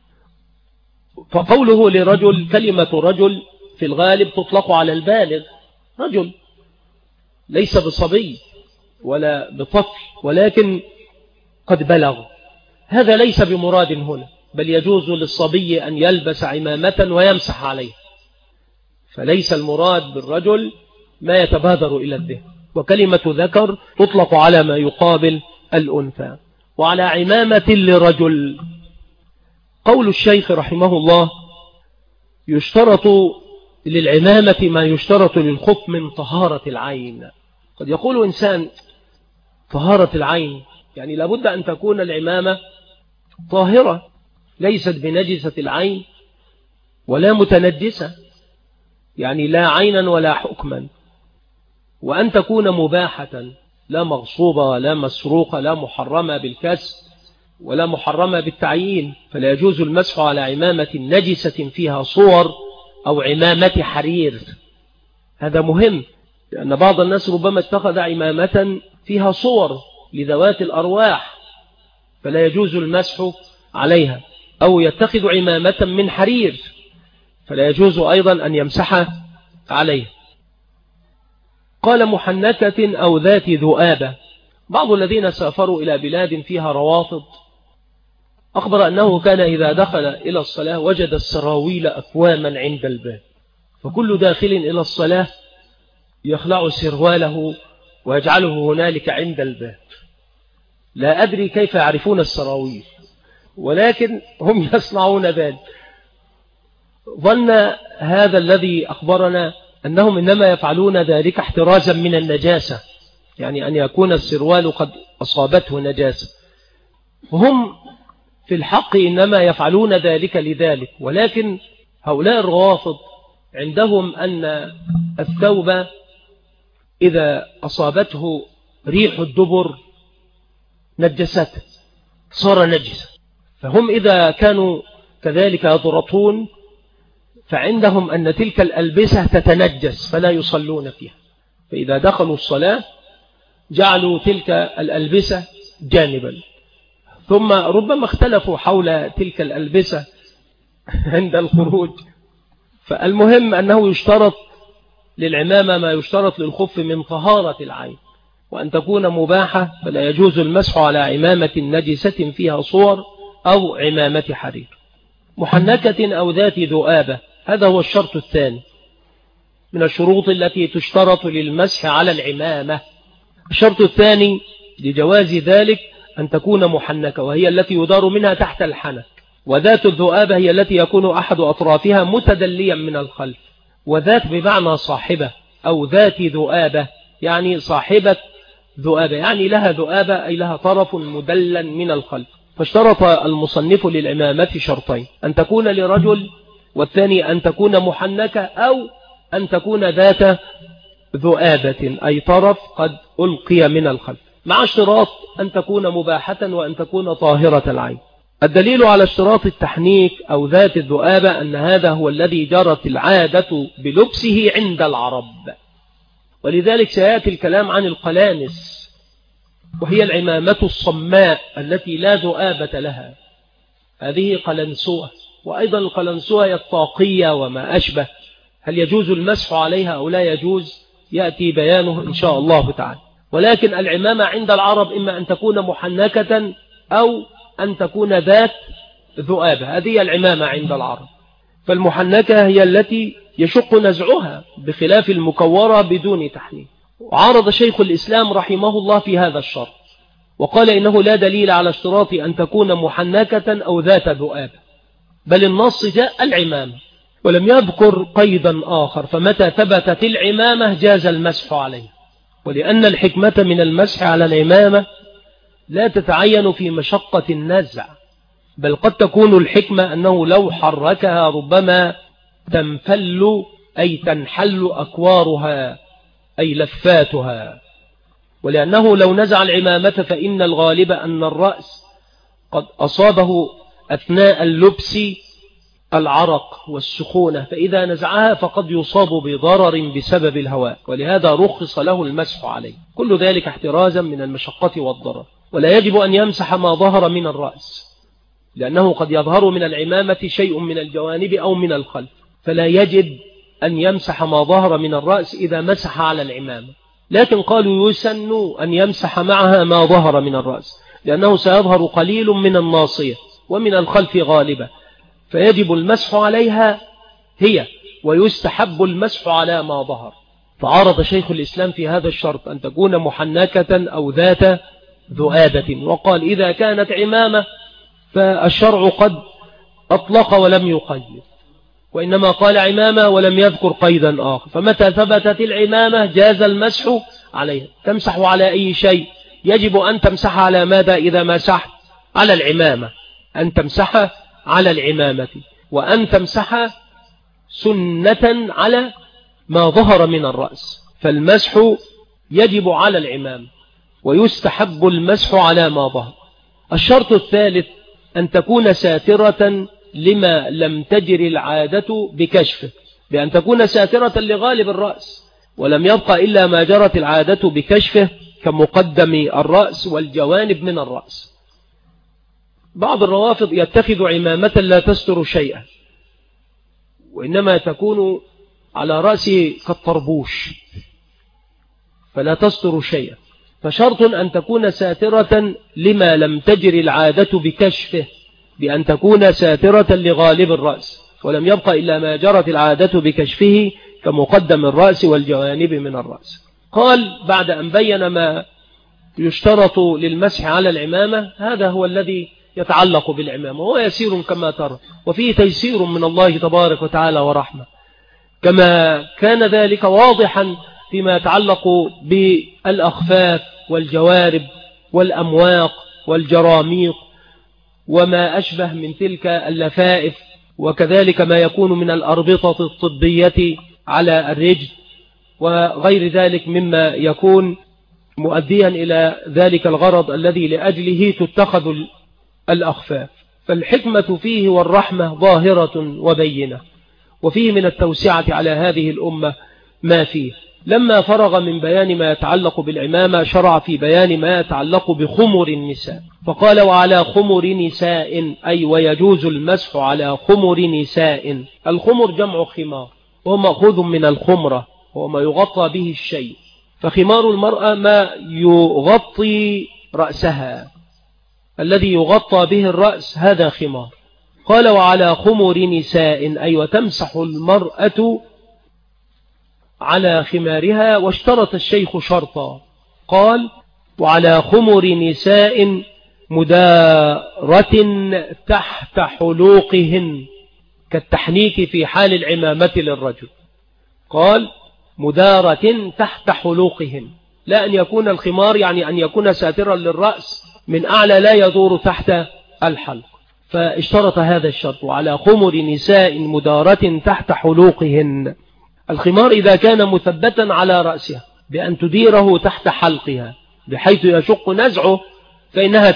[SPEAKER 1] فقوله لرجل، كلمة رجل في الغالب تطلق على البالغ، رجل ليس بصبي ولا بطفل، ولكن قد بلغ. هذا ليس بمراد هنا، بل يجوز للصبي أن يلبس عمامة ويمسح عليه، فليس المراد بالرجل ما يتبادر إلى الذهن. وكلمة ذكر تطلق على ما يقابل الأنثى. وعلى عمامة لرجل، قول الشيخ رحمه الله: يشترط للعمامة ما يشترط للخف من طهارة العين. قد يقول إنسان: طهارة العين يعني لابد أن تكون العمامة طاهرة، ليست بنجسة العين ولا متنجسة، يعني لا عينا ولا حكما، وأن تكون مباحة، لا مغصوبة ولا مسروقة، لا محرمة بالكسب ولا محرمة بالتعيين. فلا يجوز المسح على عمامة نجسة فيها صور أو عمامة حرير. هذا مهم، لأن بعض الناس ربما اتخذ عمامة فيها صور لذوات الأرواح، فلا يجوز المسح عليها، أو يتخذ عمامة من حرير، فلا يجوز أيضا أن يمسح عليها. قال: محنكة أو ذات ذؤابة. بعض الذين سافروا إلى بلاد فيها روافض أخبر أنه كان إذا دخل إلى الصلاة وجد السراويل أكواما عند الباب، فكل داخل إلى الصلاة يخلع سرواله ويجعله هنالك عند الباب. لا أدري كيف يعرفون السراويل، ولكن هم يصنعون ذلك. ظن هذا الذي أخبرنا أنهم إنما يفعلون ذلك احترازا من النجاسة، يعني أن يكون السروال قد أصابته نجاسة. هم في الحق إنما يفعلون ذلك لذلك، ولكن هؤلاء الروافض عندهم أن الثوب إذا أصابته ريح الدبر نجسته، صار نجسا. فهم إذا كانوا كذلك يضرطون فعندهم أن تلك الألبسة تتنجس فلا يصلون فيها، فإذا دخلوا الصلاة جعلوا تلك الألبسة جانبا. ثم ربما اختلفوا حول تلك الألبسة عند الخروج. فالمهم أنه يشترط للعمامة ما يشترط للخف من طهارة العين، وأن تكون مباحة، فلا يجوز المسح على عمامة نجسة فيها صور أو عمامة حرير. محنكة أو ذات ذؤابة، هذا هو الشرط الثاني من الشروط التي تشترط للمسح على العمامة. الشرط الثاني لجواز ذلك أن تكون محنكة، وهي التي يدار منها تحت الحنك. وذات الذؤابة هي التي يكون أحد أطرافها متدليا من الخلف. وذات بمعنى صاحبة، أو ذات ذؤابة يعني صاحبة ذؤابة، يعني لها ذؤابة أي لها طرف مدلا من الخلف. فاشترط المصنف للعمامة شرطين: أن تكون لرجل، والثاني أن تكون محنكة، أو أن تكون ذات ذؤابة أي طرف قد ألقي من الخلف، مع اشتراط أن تكون مباحة وأن تكون طاهرة العين. الدليل على اشتراط التحنيك أو ذات الذؤابة أن هذا هو الذي جرت العادة بلبسه عند العرب، ولذلك سيأتي الكلام عن القلانس، وهي العمامة الصماء التي لا ذؤابة لها، هذه قلنسوة. وأيضا القلنسوة هي الطاقية وما أشبه، هل يجوز المسح عليها أو لا يجوز؟ يأتي بيانه إن شاء الله تعالى. ولكن العمامة عند العرب إما أن تكون محنكة أو أن تكون ذات ذؤابة، هذه العمامة عند العرب. فالمحنكة هي التي يشق نزعها بخلاف المكورة بدون تحنيك. وعارض شيخ الإسلام رحمه الله في هذا الشرط وقال إنه لا دليل على اشتراط أن تكون محنكة أو ذات ذؤابة، بل النص جاء العمامة ولم يذكر قيدا آخر، فمتى ثبتت العمامة جاز المسح عليها. ولأن الحكمة من المسح على العمامة لا تتعين في مشقة النزع، بل قد تكون الحكمة أنه لو حركها ربما تنفل أي تنحل أكوارها أي لفاتها. ولأنه لو نزع العمامة فإن الغالب أن الرأس قد أصابه أثناء اللبس العرق والسخونة، فإذا نزعها فقد يصاب بضرر بسبب الهواء، ولهذا رخص له المسح عليه. كل ذلك احترازا من المشقة والضرر. ولا يجب أن يمسح ما ظهر من الرأس، لأنه قد يظهر من العمامة شيء من الجوانب أو من الخلف، فلا يجب أن يمسح ما ظهر من الرأس إذا مسح على العمامة. لكن قالوا يسن أن يمسح معها ما ظهر من الرأس، لأنه سيظهر قليل من الناصية ومن الخلف غالبا، فيجب المسح عليها هي، ويستحب المسح على ما ظهر. فعارض شيخ الإسلام في هذا الشرط أن تكون محنكة أو ذات ذؤابة، وقال إذا كانت عمامة فالشرع قد أطلق ولم يقيد، وإنما قال عمامة ولم يذكر قيدا آخر، فمتى ثبتت العمامة جاز المسح عليها. تمسح على أي شيء؟ يجب أن تمسح على ماذا إذا مسحت على العمامة؟ أن تمسح على العمامة، وأن تمسح سنة على ما ظهر من الرأس، فالمسح يجب على العمامة ويستحب المسح على ما ظهر. الشرط الثالث أن تكون ساترة لما لم تجر العادة بكشفه، بأن تكون ساترة لغالب الرأس ولم يبقى إلا ما جرت العادة بكشفه كمقدم الرأس والجوانب من الرأس. بعض الروافض يتخذ عمامة لا تستر شيئا، وإنما تكون على رأسه كالطربوش فلا تستر شيئا. فشرط أن تكون ساترة لما لم تجر العادة بكشفه، بأن تكون ساترة لغالب الرأس ولم يبقى إلا ما جرت العادة بكشفه كمقدم الرأس والجوانب من الرأس. قال بعد أن بين ما يشترط للمسح على العمامة، هذا هو الذي يتعلق بالعمامة، وهو يسير كما ترى، وفيه تيسير من الله تبارك وتعالى ورحمة، كما كان ذلك واضحا فيما يتعلق بالأخفاف والجوارب والأمواق والجراميق وما أشبه من تلك اللفائف، وكذلك ما يكون من الأربطة الطبية على الرجل وغير ذلك مما يكون مؤديا إلى ذلك الغرض الذي لأجله تتخذ الأخفاف. فالحكمة فيه والرحمة ظاهرة وبينة، وفيه من التوسعة على هذه الأمة ما فيه. لما فرغ من بيان ما يتعلق بالعمامة شرع في بيان ما يتعلق بخمر النساء، فقال وعلى خمر نساء، أي ويجوز المسح على خمر نساء. الخمر جمع خمار، وهو مأخوذ من الخمرة، وهو ما يغطى به الشيء. فخمار المرأة ما يغطي رأسها، الذي يغطى به الرأس هذا خمار. قال وعلى خمر نساء، أي وتمسح المرأة على خمارها. واشترط الشيخ شرطا، قال وعلى خمر نساء مدارة تحت حلوقهن، كالتحنيك في حال العمامة للرجل. قال مدارة تحت حلوقهن، لا أن يكون الخمار يعني أن يكون ساترا للرأس من أعلى لا يدور تحت الحلق، فاشترط هذا الشرط وعلى خمر نساء مدارة تحت حلوقهن. الخمار إذا كان مثبتا على رأسها بأن تديره تحت حلقها بحيث يشق نزعه فإنها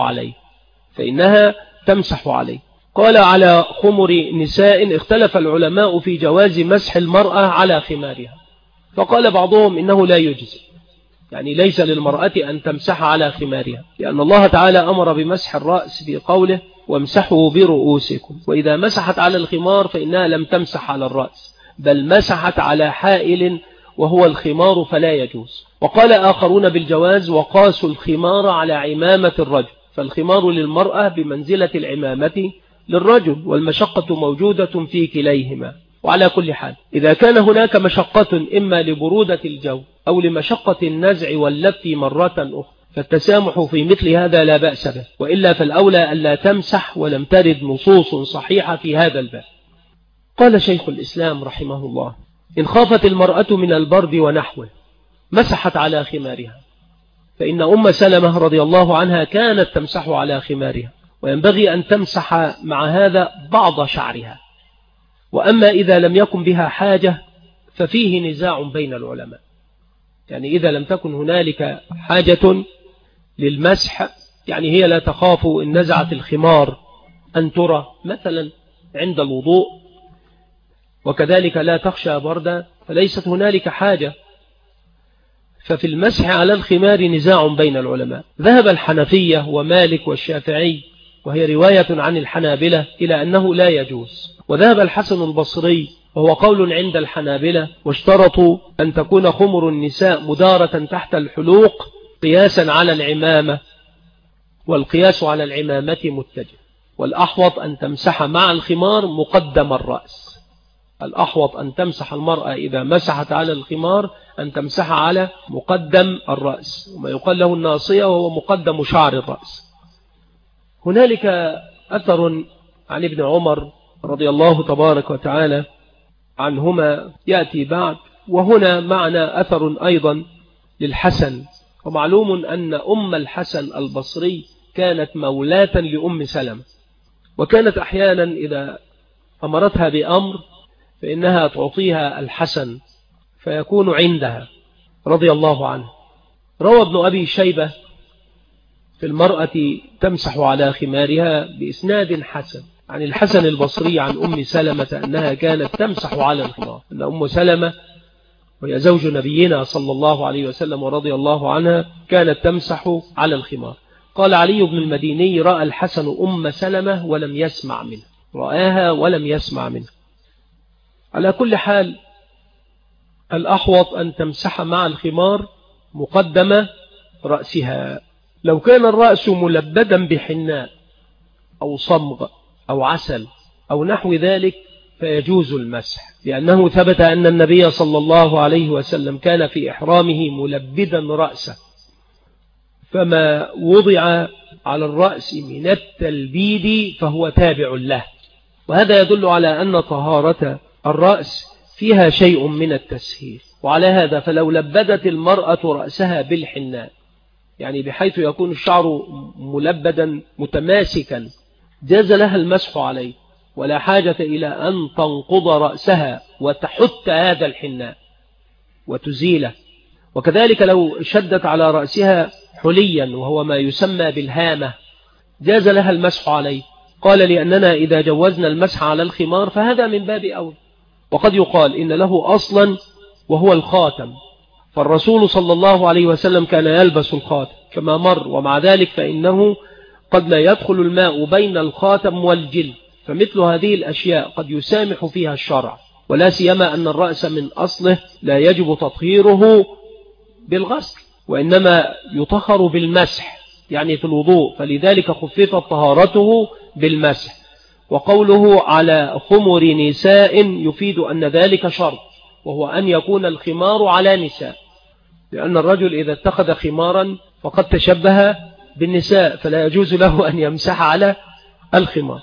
[SPEAKER 1] تمسح عليه. قال على خمر نساء. اختلف العلماء في جواز مسح المرأة على خمارها، فقال بعضهم إنه لا يجزي، يعني ليس للمرأة أن تمسح على خمارها، لأن الله تعالى أمر بمسح الرأس في قوله وامسحوا برؤوسكم، وإذا مسحت على الخمار فإنها لم تمسح على الرأس بل مسحت على حائل وهو الخمار، فلا يجوز. وقال آخرون بالجواز وقاسوا الخمار على عمامة الرجل، فالخمار للمرأة بمنزلة العمامة للرجل، والمشقة موجودة في كليهما. وعلى كل حال إذا كان هناك مشقة إما لبرودة الجو أو لمشقة النزع واللف مرة أخرى فالتسامح في مثل هذا لا بأس به، وإلا فالأولى ألا تمسح، ولم ترد نصوص صحيحة في هذا الباب. قال شيخ الإسلام رحمه الله: إن خافت المرأة من البرد ونحوه مسحت على خمارها، فإن أم سلمة رضي الله عنها كانت تمسح على خمارها، وينبغي أن تمسح مع هذا بعض شعرها. وأما إذا لم يكن بها حاجة ففيه نزاع بين العلماء، يعني إذا لم تكن هنالك حاجة للمسح، يعني هي لا تخاف إن نزعت الخمار أن ترى مثلا عند الوضوء، وكذلك لا تخشى بردا، فليست هنالك حاجة، ففي المسح على الخمار نزاع بين العلماء. ذهب الحنفية ومالك والشافعي، وهي رواية عن الحنابلة، إلى أنه لا يجوز. وذهب الحسن البصري وهو قول عند الحنابلة، واشترطوا أن تكون خمر النساء مدارة تحت الحلوق قياسا على العمامة، والقياس على العمامة متجه. والأحوط أن تمسح مع الخمار مقدم الرأس. الأحوط أن تمسح المرأة إذا مسحت على الخمار أن تمسح على مقدم الرأس، وما يقال له الناصية وهو مقدم شعر الرأس. هنالك أثر عن ابن عمر رضي الله تبارك وتعالى عنهما يأتي بعد، وهنا معنا أثر أيضا للحسن. ومعلوم أن أم الحسن البصري كانت مولاة لأم سلمة، وكانت أحيانا إذا أمرتها بأمر فإنها تعطيها الحسن فيكون عندها رضي الله عنه. روى ابن أبي شيبة في المرأة تمسح على خمارها بإسناد حسن عن الحسن البصري عن أم سلمة أنها كانت تمسح على الخمار، أن أم سلمة وهي زوج نبينا صلى الله عليه وسلم ورضي الله عنها كانت تمسح على الخمار. قال علي بن المديني: رأى الحسن أم سلمة ولم يسمع منه، رآها ولم يسمع منه. على كل حال الأحوط أن تمسح مع الخمار مقدم رأسها. لو كان الرأس ملبدا بحناء أو صمغ أو عسل أو نحو ذلك فيجوز المسح، لأنه ثبت أن النبي صلى الله عليه وسلم كان في إحرامه ملبدا رأسه، فما وضع على الرأس من التلبيد فهو تابع له. وهذا يدل على أن طهارة الرأس فيها شيء من التسهيل. وعلى هذا فلو لبدت المرأة رأسها بالحناء، يعني بحيث يكون الشعر ملبدا متماسكا، جاز لها المسح عليه، ولا حاجة إلى أن تنقض رأسها وتحت هذا الحناء وتزيله. وكذلك لو شدت على رأسها حليا وهو ما يسمى بالهامة جاز لها المسح عليه. قال: لأننا إذا جوزنا المسح على الخمار فهذا من باب أول. وقد يقال إن له أصلا وهو الخاتم، فالرسول صلى الله عليه وسلم كان يلبس الخاتم كما مر، ومع ذلك فإنه قد لا يدخل الماء بين الخاتم والجلد، فمثل هذه الأشياء قد يسامح فيها الشرع، ولا سيما أن الرأس من أصله لا يجب تطهيره بالغسل، وإنما يطهر بالمسح يعني في الوضوء، فلذلك خففت طهارته بالمسح. وقوله على خمر نساء يفيد أن ذلك شرط، وهو أن يكون الخمار على نساء، لأن الرجل إذا اتخذ خمارا فقد تشبه بالنساء، فلا يجوز له أن يمسح على الخمار.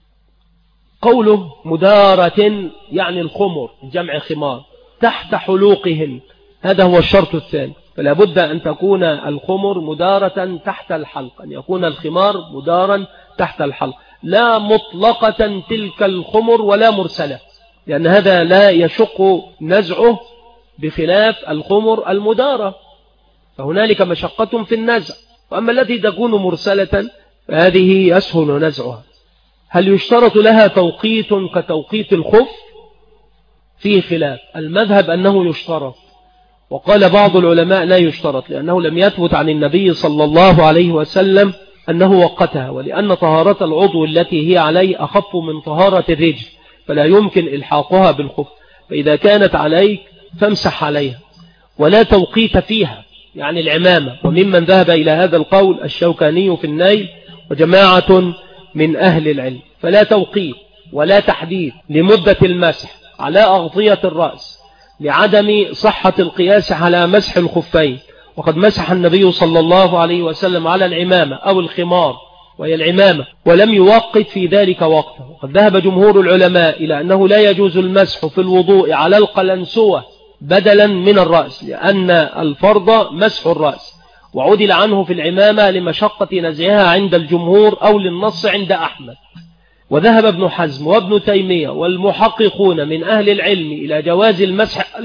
[SPEAKER 1] قوله مدارة يعني الخمر جمع خمار تحت حلوقهن، هذا هو الشرط الثاني، فلا بد أن تكون الخمر مدارة تحت الحلق، أن يكون الخمار مدارا تحت الحلق، لا مطلقة تلك الخمر ولا مرسلة، لأن هذا لا يشق نزعه بخلاف الخمر المدارة، فهنالك مشقة في النزع. وأما التي تكون مرسلة فهذه يسهل نزعها. هل يشترط لها توقيت كتوقيت الخف؟ فيه خلاف، المذهب أنه يشترط، وقال بعض العلماء لا يشترط، لأنه لم يثبت عن النبي صلى الله عليه وسلم أنه وقتها، ولأن طهارة العضو التي هي عليه أخف من طهارة الرجل، فلا يمكن إلحاقها بالخف، فإذا كانت عليك فامسح عليها، ولا توقيت فيها، يعني العمامة. وممن ذهب إلى هذا القول الشوكاني في النيل وجماعة من أهل العلم. فلا توقيت ولا تحديد لمدة المسح على أغطية الرأس لعدم صحة القياس على مسح الخفين. وقد مسح النبي صلى الله عليه وسلم على العمامة أو الخمار وهي العمامة ولم يوقت في ذلك وقته. وقد ذهب جمهور العلماء إلى أنه لا يجوز المسح في الوضوء على القلنسوة بدلا من الرأس، لأن الفرض مسح الرأس، وعدل عنه في العمامة لمشقة نزعها عند الجمهور أو للنص عند أحمد. وذهب ابن حزم وابن تيمية والمحققون من أهل العلم إلى جواز المسح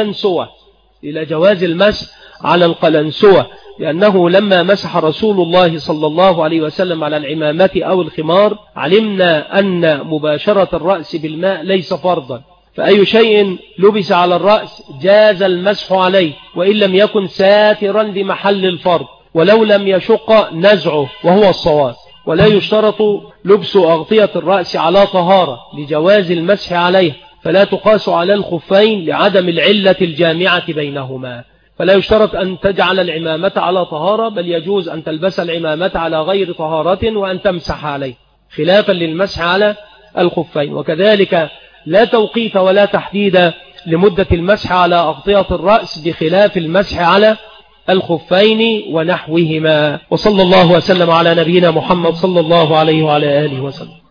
[SPEAKER 1] على القلنسوة، لأنه لما مسح رسول الله صلى الله عليه وسلم على العمامة أو الخمار علمنا أن مباشرة الرأس بالماء ليس فرضا، فأي شيء لبس على الرأس جاز المسح عليه وإن لم يكن ساترا لمحل الفرض ولو لم يشق نزعه، وهو الصواب. ولا يشترط لبس أغطية الرأس على طهارة لجواز المسح عليه، فلا تقاس على الخفين لعدم العلة الجامعة بينهما. فلا يشترط أن تجعل العمامة على طهارة، بل يجوز أن تلبس العمامة على غير طهارة وأن تمسح عليه، خلافا للمسح على الخفين. وكذلك لا توقيت ولا تحديد لمدة المسح على أغطية الرأس بخلاف المسح على الخفين ونحوهما. وصلى الله وسلم على نبينا محمد صلى الله عليه وعلى آله وسلم.